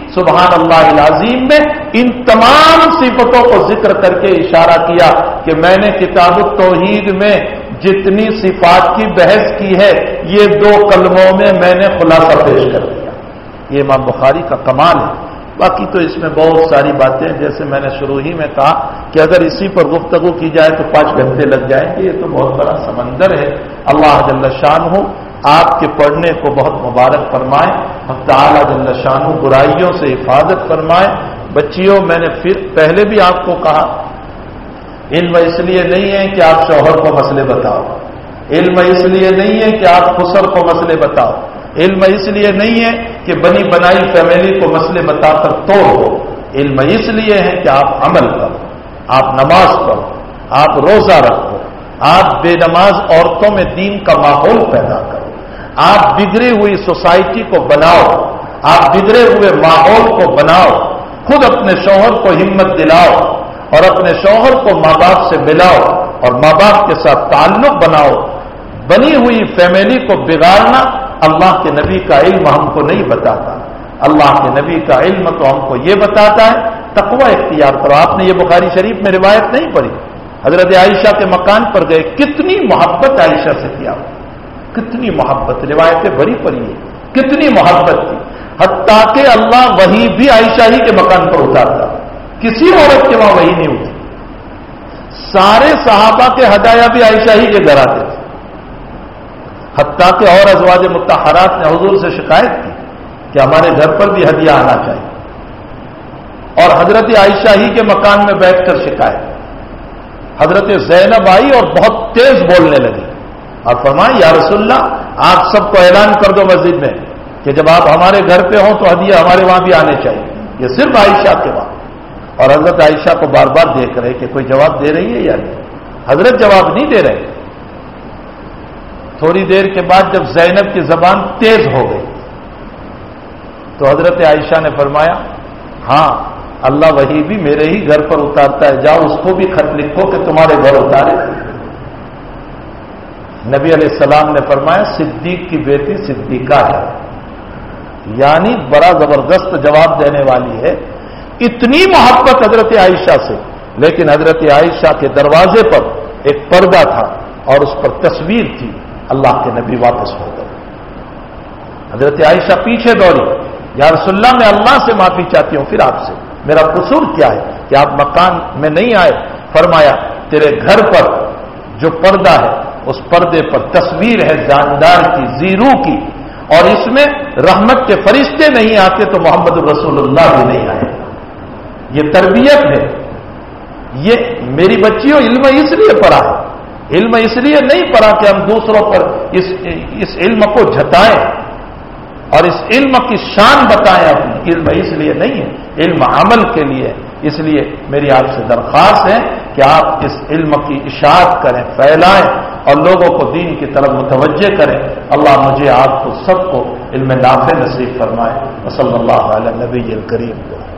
سبحان اللہ العظیم میں ان تمام صفتوں کو ذکر کر کے اشارہ کیا کہ میں نے کتاب التوحید میں جتنی صفات کی بحث کی ہے یہ 2 کلموں میں نے خلاصہ پیش کر دیا. یہ امام بخاری کا کمال ہے. باقی تو اس میں بہت ساری باتیں، جیسے میں نے شروع ہی میں کہا کہ اگر اسی پر گفتگو کی جائے تو 5 گھنٹے لگ جائیں گے. یہ تو بہت بڑا سمندر ہے. اللہ جل شانہ آپ کے پڑھنے کو بہت مبارک فرمائے. حق تعالی جل شانہ برائیوں سے حفاظت فرمائے. بچیوں، میں نے پھر پہلے بھی آپ کو کہا، علم اس لیے نہیں ہے کہ آپ شوہر کو مسئلے بتاؤ، علم اس لیے نہیں ہے کہ آپ خسر کو مسئلے بتاؤ، علم اس لیے نہیں ہے کہ بنی بنائی فیملی کو مسئلے بتا کر توڑو. علم اس لیے ہے کہ آپ عمل کرو، آپ نماز پڑھو، آپ روزہ رکھو، آپ بے نماز عورتوں میں دین کا ماحول پیدا کرو، آپ بگڑی ہوئی سوسائٹی کو بناؤ، آپ بگڑے ہوئے ماحول کو بناؤ، خود اپنے شوہر کو ہمت دلاؤ اور اپنے شوہر کو ماں باپ سے ملاؤ اور ماں باپ کے ساتھ تعلق بناؤ. بنی ہوئی فیملی کو بگاڑنا اللہ کے نبی کا علم ہم کو نہیں بتاتا. اللہ کے نبی کا علم تو ہم کو یہ بتاتا ہے تقوی اختیار کرو. آپ نے یہ بخاری شریف میں روایت نہیں پڑھی؟ حضرت عائشہ کے مکان پر گئے، کتنی محبت عائشہ سے کیا، کتنی محبت، روایتیں بھری پڑی ہے، کتنی محبت تھی. حتیٰ کہ اللہ وحی بھی عائشہ ہی کے مکان پر اتارتا، کسی عورت کے وہاں وحی نہیں ہوتی. سارے صحابہ کے ہدایہ بھی عائشہ ہی کے گھر آتے تھے. حتیٰ کہ اور ازواج مطہرات نے حضور سے شکایت کی کہ ہمارے گھر پر بھی ہدیہ آنا چاہیے، اور حضرت عائشہ ہی کے مکان میں بیٹھ کر شکایت. حضرت زینب آئی اور بہت تیز بولنے لگی اور فرمایا یا رسول اللہ، آپ سب کو اعلان کر دو مسجد میں کہ جب آپ ہمارے گھر پہ ہوں تو ہدیہ ہمارے وہاں بھی آنے چاہیے. یہ صرف عائشہ کے وہاں. اور حضرت عائشہ کو بار بار دیکھ رہے کہ کوئی جواب دے رہی ہے یا نہیں. حضرت جواب نہیں دے رہے. تھوڑی دیر کے بعد جب زینب کی زبان تیز ہو گئی تو حضرت عائشہ نے فرمایا ہاں اللہ وہی بھی میرے ہی گھر پر اتارتا ہے، جاؤ اس کو بھی خط لکھو کہ تمہارے گھر اتارے. نبی علیہ السلام نے فرمایا صدیق کی بیٹی صدیقہ ہے، یعنی بڑا زبردست جواب دینے والی ہے. اتنی محبت حضرت عائشہ سے، لیکن حضرت عائشہ کے دروازے پر ایک پردہ تھا اور اس پر تصویر تھی. اللہ کے نبی واپس ہو گئے. حضرت عائشہ پیچھے دوڑی، یا رسول اللہ میں اللہ سے معافی چاہتی ہوں، پھر آپ سے میرا قصور کیا ہے کہ آپ مکان میں نہیں آئے؟ فرمایا تیرے گھر پر جو پردہ ہے اس پردے پر تصویر ہے جاندار کی، زیرو کی، اور اس میں رحمت کے فرشتے نہیں آتے تو محمد رسول اللہ بھی نہیں آئے. یہ تربیت ہے. یہ میری بچیوں علم اس لیے پڑھا ہے، علم اس لیے نہیں پڑھا کہ ہم دوسروں پر اس علم کو جھتائیں اور اس علم کی شان بتائیں. اپنی علم اس لیے نہیں ہے، علم عمل کے لیے. اس لیے میری آپ سے درخواست ہے کہ آپ اس علم کی اشاعت کریں، پھیلائیں اور لوگوں کو دین کی طرف متوجہ کریں. اللہ مجھے آپ کو سب کو علم نافع نصیب فرمائے. وصلی اللہ علی نبی الکریم.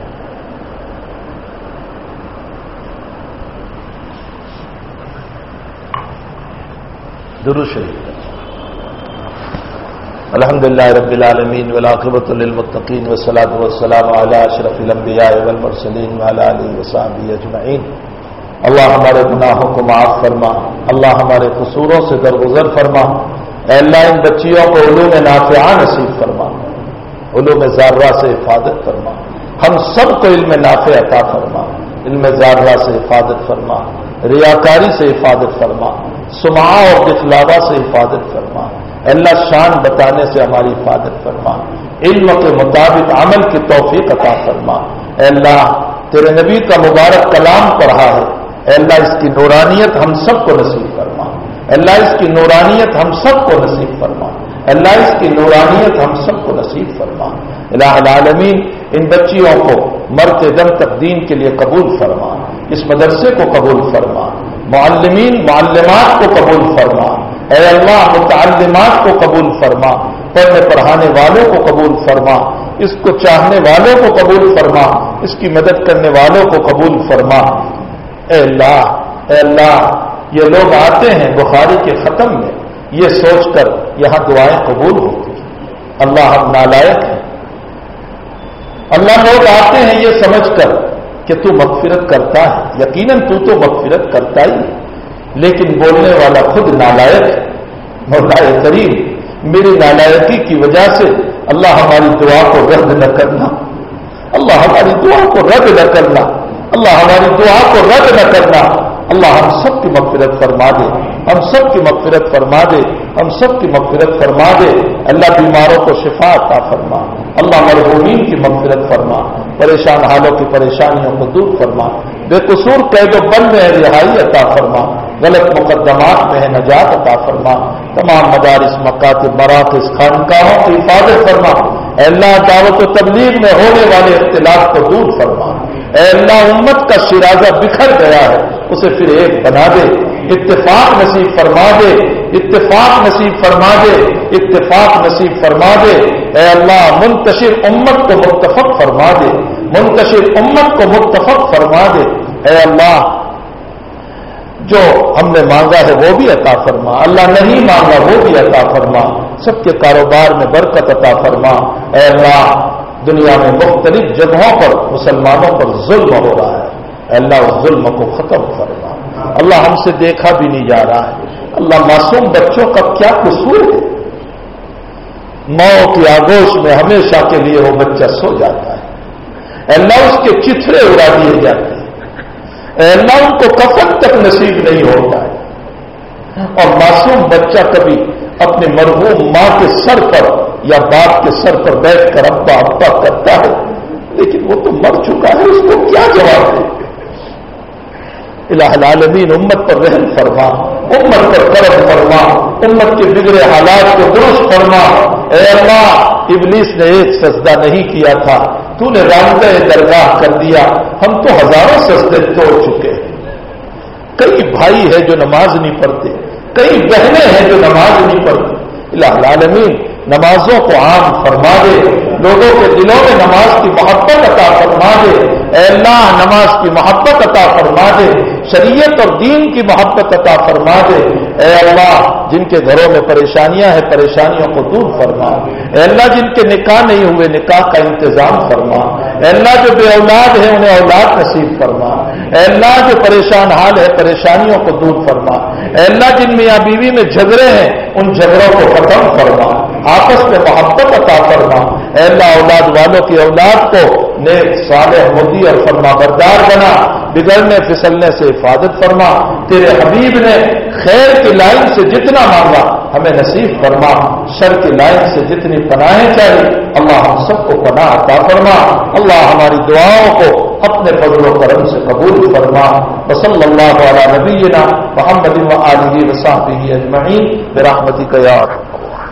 درود شریف. الحمدللہ رب العالمین والعاقبۃ للمتقین والصلاۃ والسلام علی اشرف الانبیاء والمرسلین وعلی آلہ وصحبہ اجمعین. اللہ ہمارے گناہوں کو معاف فرما، اللہ ہمارے قصوروں سے درگزر فرما. اے اللہ ان بچیوں کو علوم نافعہ نصیب فرما، علوم ذرہ سے حفاظت فرما. ہم سب کو علم نافع عطا فرما، علم ذرہ سے حفاظت فرما، ریاکاری سے حفاظت فرما، سمعہ اور دکھلاوا سے حفاظت فرما. اللہ شان بتانے سے ہماری حفاظت فرما. علم کے مطابق عمل کی توفیق عطا فرما. اے اللہ تیرے نبی کا مبارک کلام پڑھا ہے، اے اللہ اس کی نورانیت ہم سب کو نصیب فرما. اے اللہ اس کی نورانیت ہم سب کو نصیب فرما. اے اللہ اس کی نورانیت ہم سب کو نصیب فرما. الہ العالمین ان بچیوں کو مرتے دم تک دین کے لیے قبول فرما. اس مدرسے کو قبول فرما، معلمین معلمات کو قبول فرما. اے اللہ متعلمات کو قبول فرما، پڑھنے پڑھانے والوں کو قبول فرما، اس کو چاہنے والوں کو قبول فرما، اس کی مدد کرنے والوں کو قبول فرما. اے اللہ یہ لوگ آتے ہیں بخاری کے ختم میں یہ سوچ کر یہاں دعائیں قبول ہوتی. اللہ ہم نالائق ہیں اللہ لوگ آتے ہیں یہ سمجھ کر کہ تو مغفرت کرتا ہے، یقیناً تو مغفرت کرتا ہی ہے، لیکن بولنے والا خود نالائق ہے۔ مولا کریم، میری نالائقی کی وجہ سے اللہ ہماری دعا کو رد نہ کرنا، اللہ ہماری دعا کو رد نہ کرنا، اللہ ہماری دعا کو رد نہ کرنا۔ اللہ ہم سب کی مغفرت فرما دے، ہم سب کی مغفرت فرما دے، ہم سب کی مغفرت فرما دے۔ اللہ بیماروں کو شفا عطا فرما، اللہ مرحومین کی مغفرت فرما، پریشان حالوں کی پریشانیوں کو دور فرما، بے قصور قید و بند میں رہائی عطا فرما، غلط مقدمات میں ہے نجات عطا فرما، تمام مدارس مکاتب مراکز خانقاہوں کی حفاظت فرما۔ اے اللہ دعوت و تبلیغ میں ہونے والے اختلاف کو دور فرما۔ اے اللہ امت کا شیرازہ بکھر گیا ہے، اسے پھر ایک بنا دے، اتفاق نصیب فرما دے، اتفاق نصیب فرما دے، اتفاق نصیب فرما دے۔ اے اللہ منتشر امت کو متفق فرما دے، منتشر امت کو متفق فرما دے۔ اے اللہ جو ہم نے مانگا ہے وہ بھی عطا فرما، اللہ نہیں مانگا وہ بھی عطا فرما، سب کے کاروبار میں برکت عطا فرما۔ اے اللہ دنیا میں مختلف جگہوں پر مسلمانوں پر ظلم ہو رہا ہے، اے اللہ اس ظلم کو ختم فرما۔ اللہ ہم سے دیکھا بھی نہیں جا رہا ہے، اللہ معصوم بچوں کا کیا قصور ہے؟ موت کی آگوش میں ہمیشہ کے لیے وہ بچہ سو جاتا ہے، اے اللہ اس کے چتھرے اڑا دیے جاتے ہیں، اے اللہ ان کو کفن تک نصیب نہیں ہوتا ہے، اور معصوم بچہ کبھی اپنے مرحوم ماں کے سر پر یا باپ کے سر پر بیٹھ کر ابا ابا کرتا ہے، لیکن وہ تو مر چکا ہے، اس کو کیا جواب دے؟ الہ العالمین امت پر رحم فرما، امت پر کرم فرما، امت کے بگڑے حالات کو درست فرما۔ اے اللہ ابلیس نے ایک سجدہ نہیں کیا تھا، تو نے رابطہ درگاہ کر دیا، ہم تو ہزاروں سجدے توڑ چکے ہیں۔ کئی بھائی ہیں جو نماز نہیں پڑھتے، کئی بہنیں ہیں جو نماز نہیں پڑھتی۔ الہ العالمین نمازوں کو عام فرما دے، لوگوں کے دلوں میں نماز کی محبت عطا فرما دے۔ اے اللہ نماز کی محبت عطا فرما دے، شریعت اور دین کی محبت عطا فرما دے۔ اے اللہ جن کے گھروں میں پریشانیاں ہیں پریشانیوں کو دور فرما۔ اے اللہ جن کے نکاح نہیں ہوئے نکاح کا انتظام فرما۔ اے اللہ جو بے اولاد ہیں انہیں اولاد نصیب فرما۔ اے اللہ جو پریشان حال ہے پریشانیوں کو دور فرما۔ اے اللہ جن میاں بیوی میں جھگڑے ہیں ان جھگڑوں کو ختم فرما، آپس میں محبت عطا فرما۔ اے اللہ اولاد والوں کی اولاد کو نیک صالح مطیع اور فرما بردار بنا، بگڑنے پھسلنے سے حفاظت فرما۔ تیرے حبیب نے خیر کی لائن سے جتنا مانگا ہمیں نصیب فرما، شر کی لائن سے جتنی پناہیں چاہیے اللہ ہم سب کو پناہ عطا فرما۔ اللہ ہماری دعاؤں کو اپنے فضل و کرم سے قبول فرما۔ وصلی اللہ علی نبینا محمد وآلہ وصحبہ اجمعین برحمتک یا ارحم۔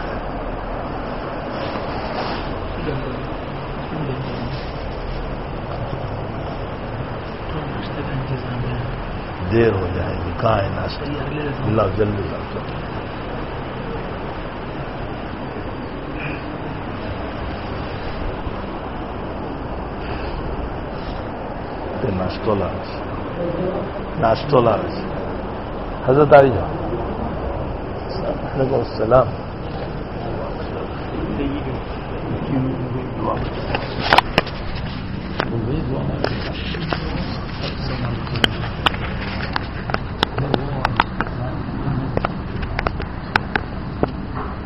دیر ہو جائے گی، کہاں ہے ناشتہ؟ اللہ جلدی ناشتہ لارس حضرت آئی جاؤ۔ وعلیکم السلام۔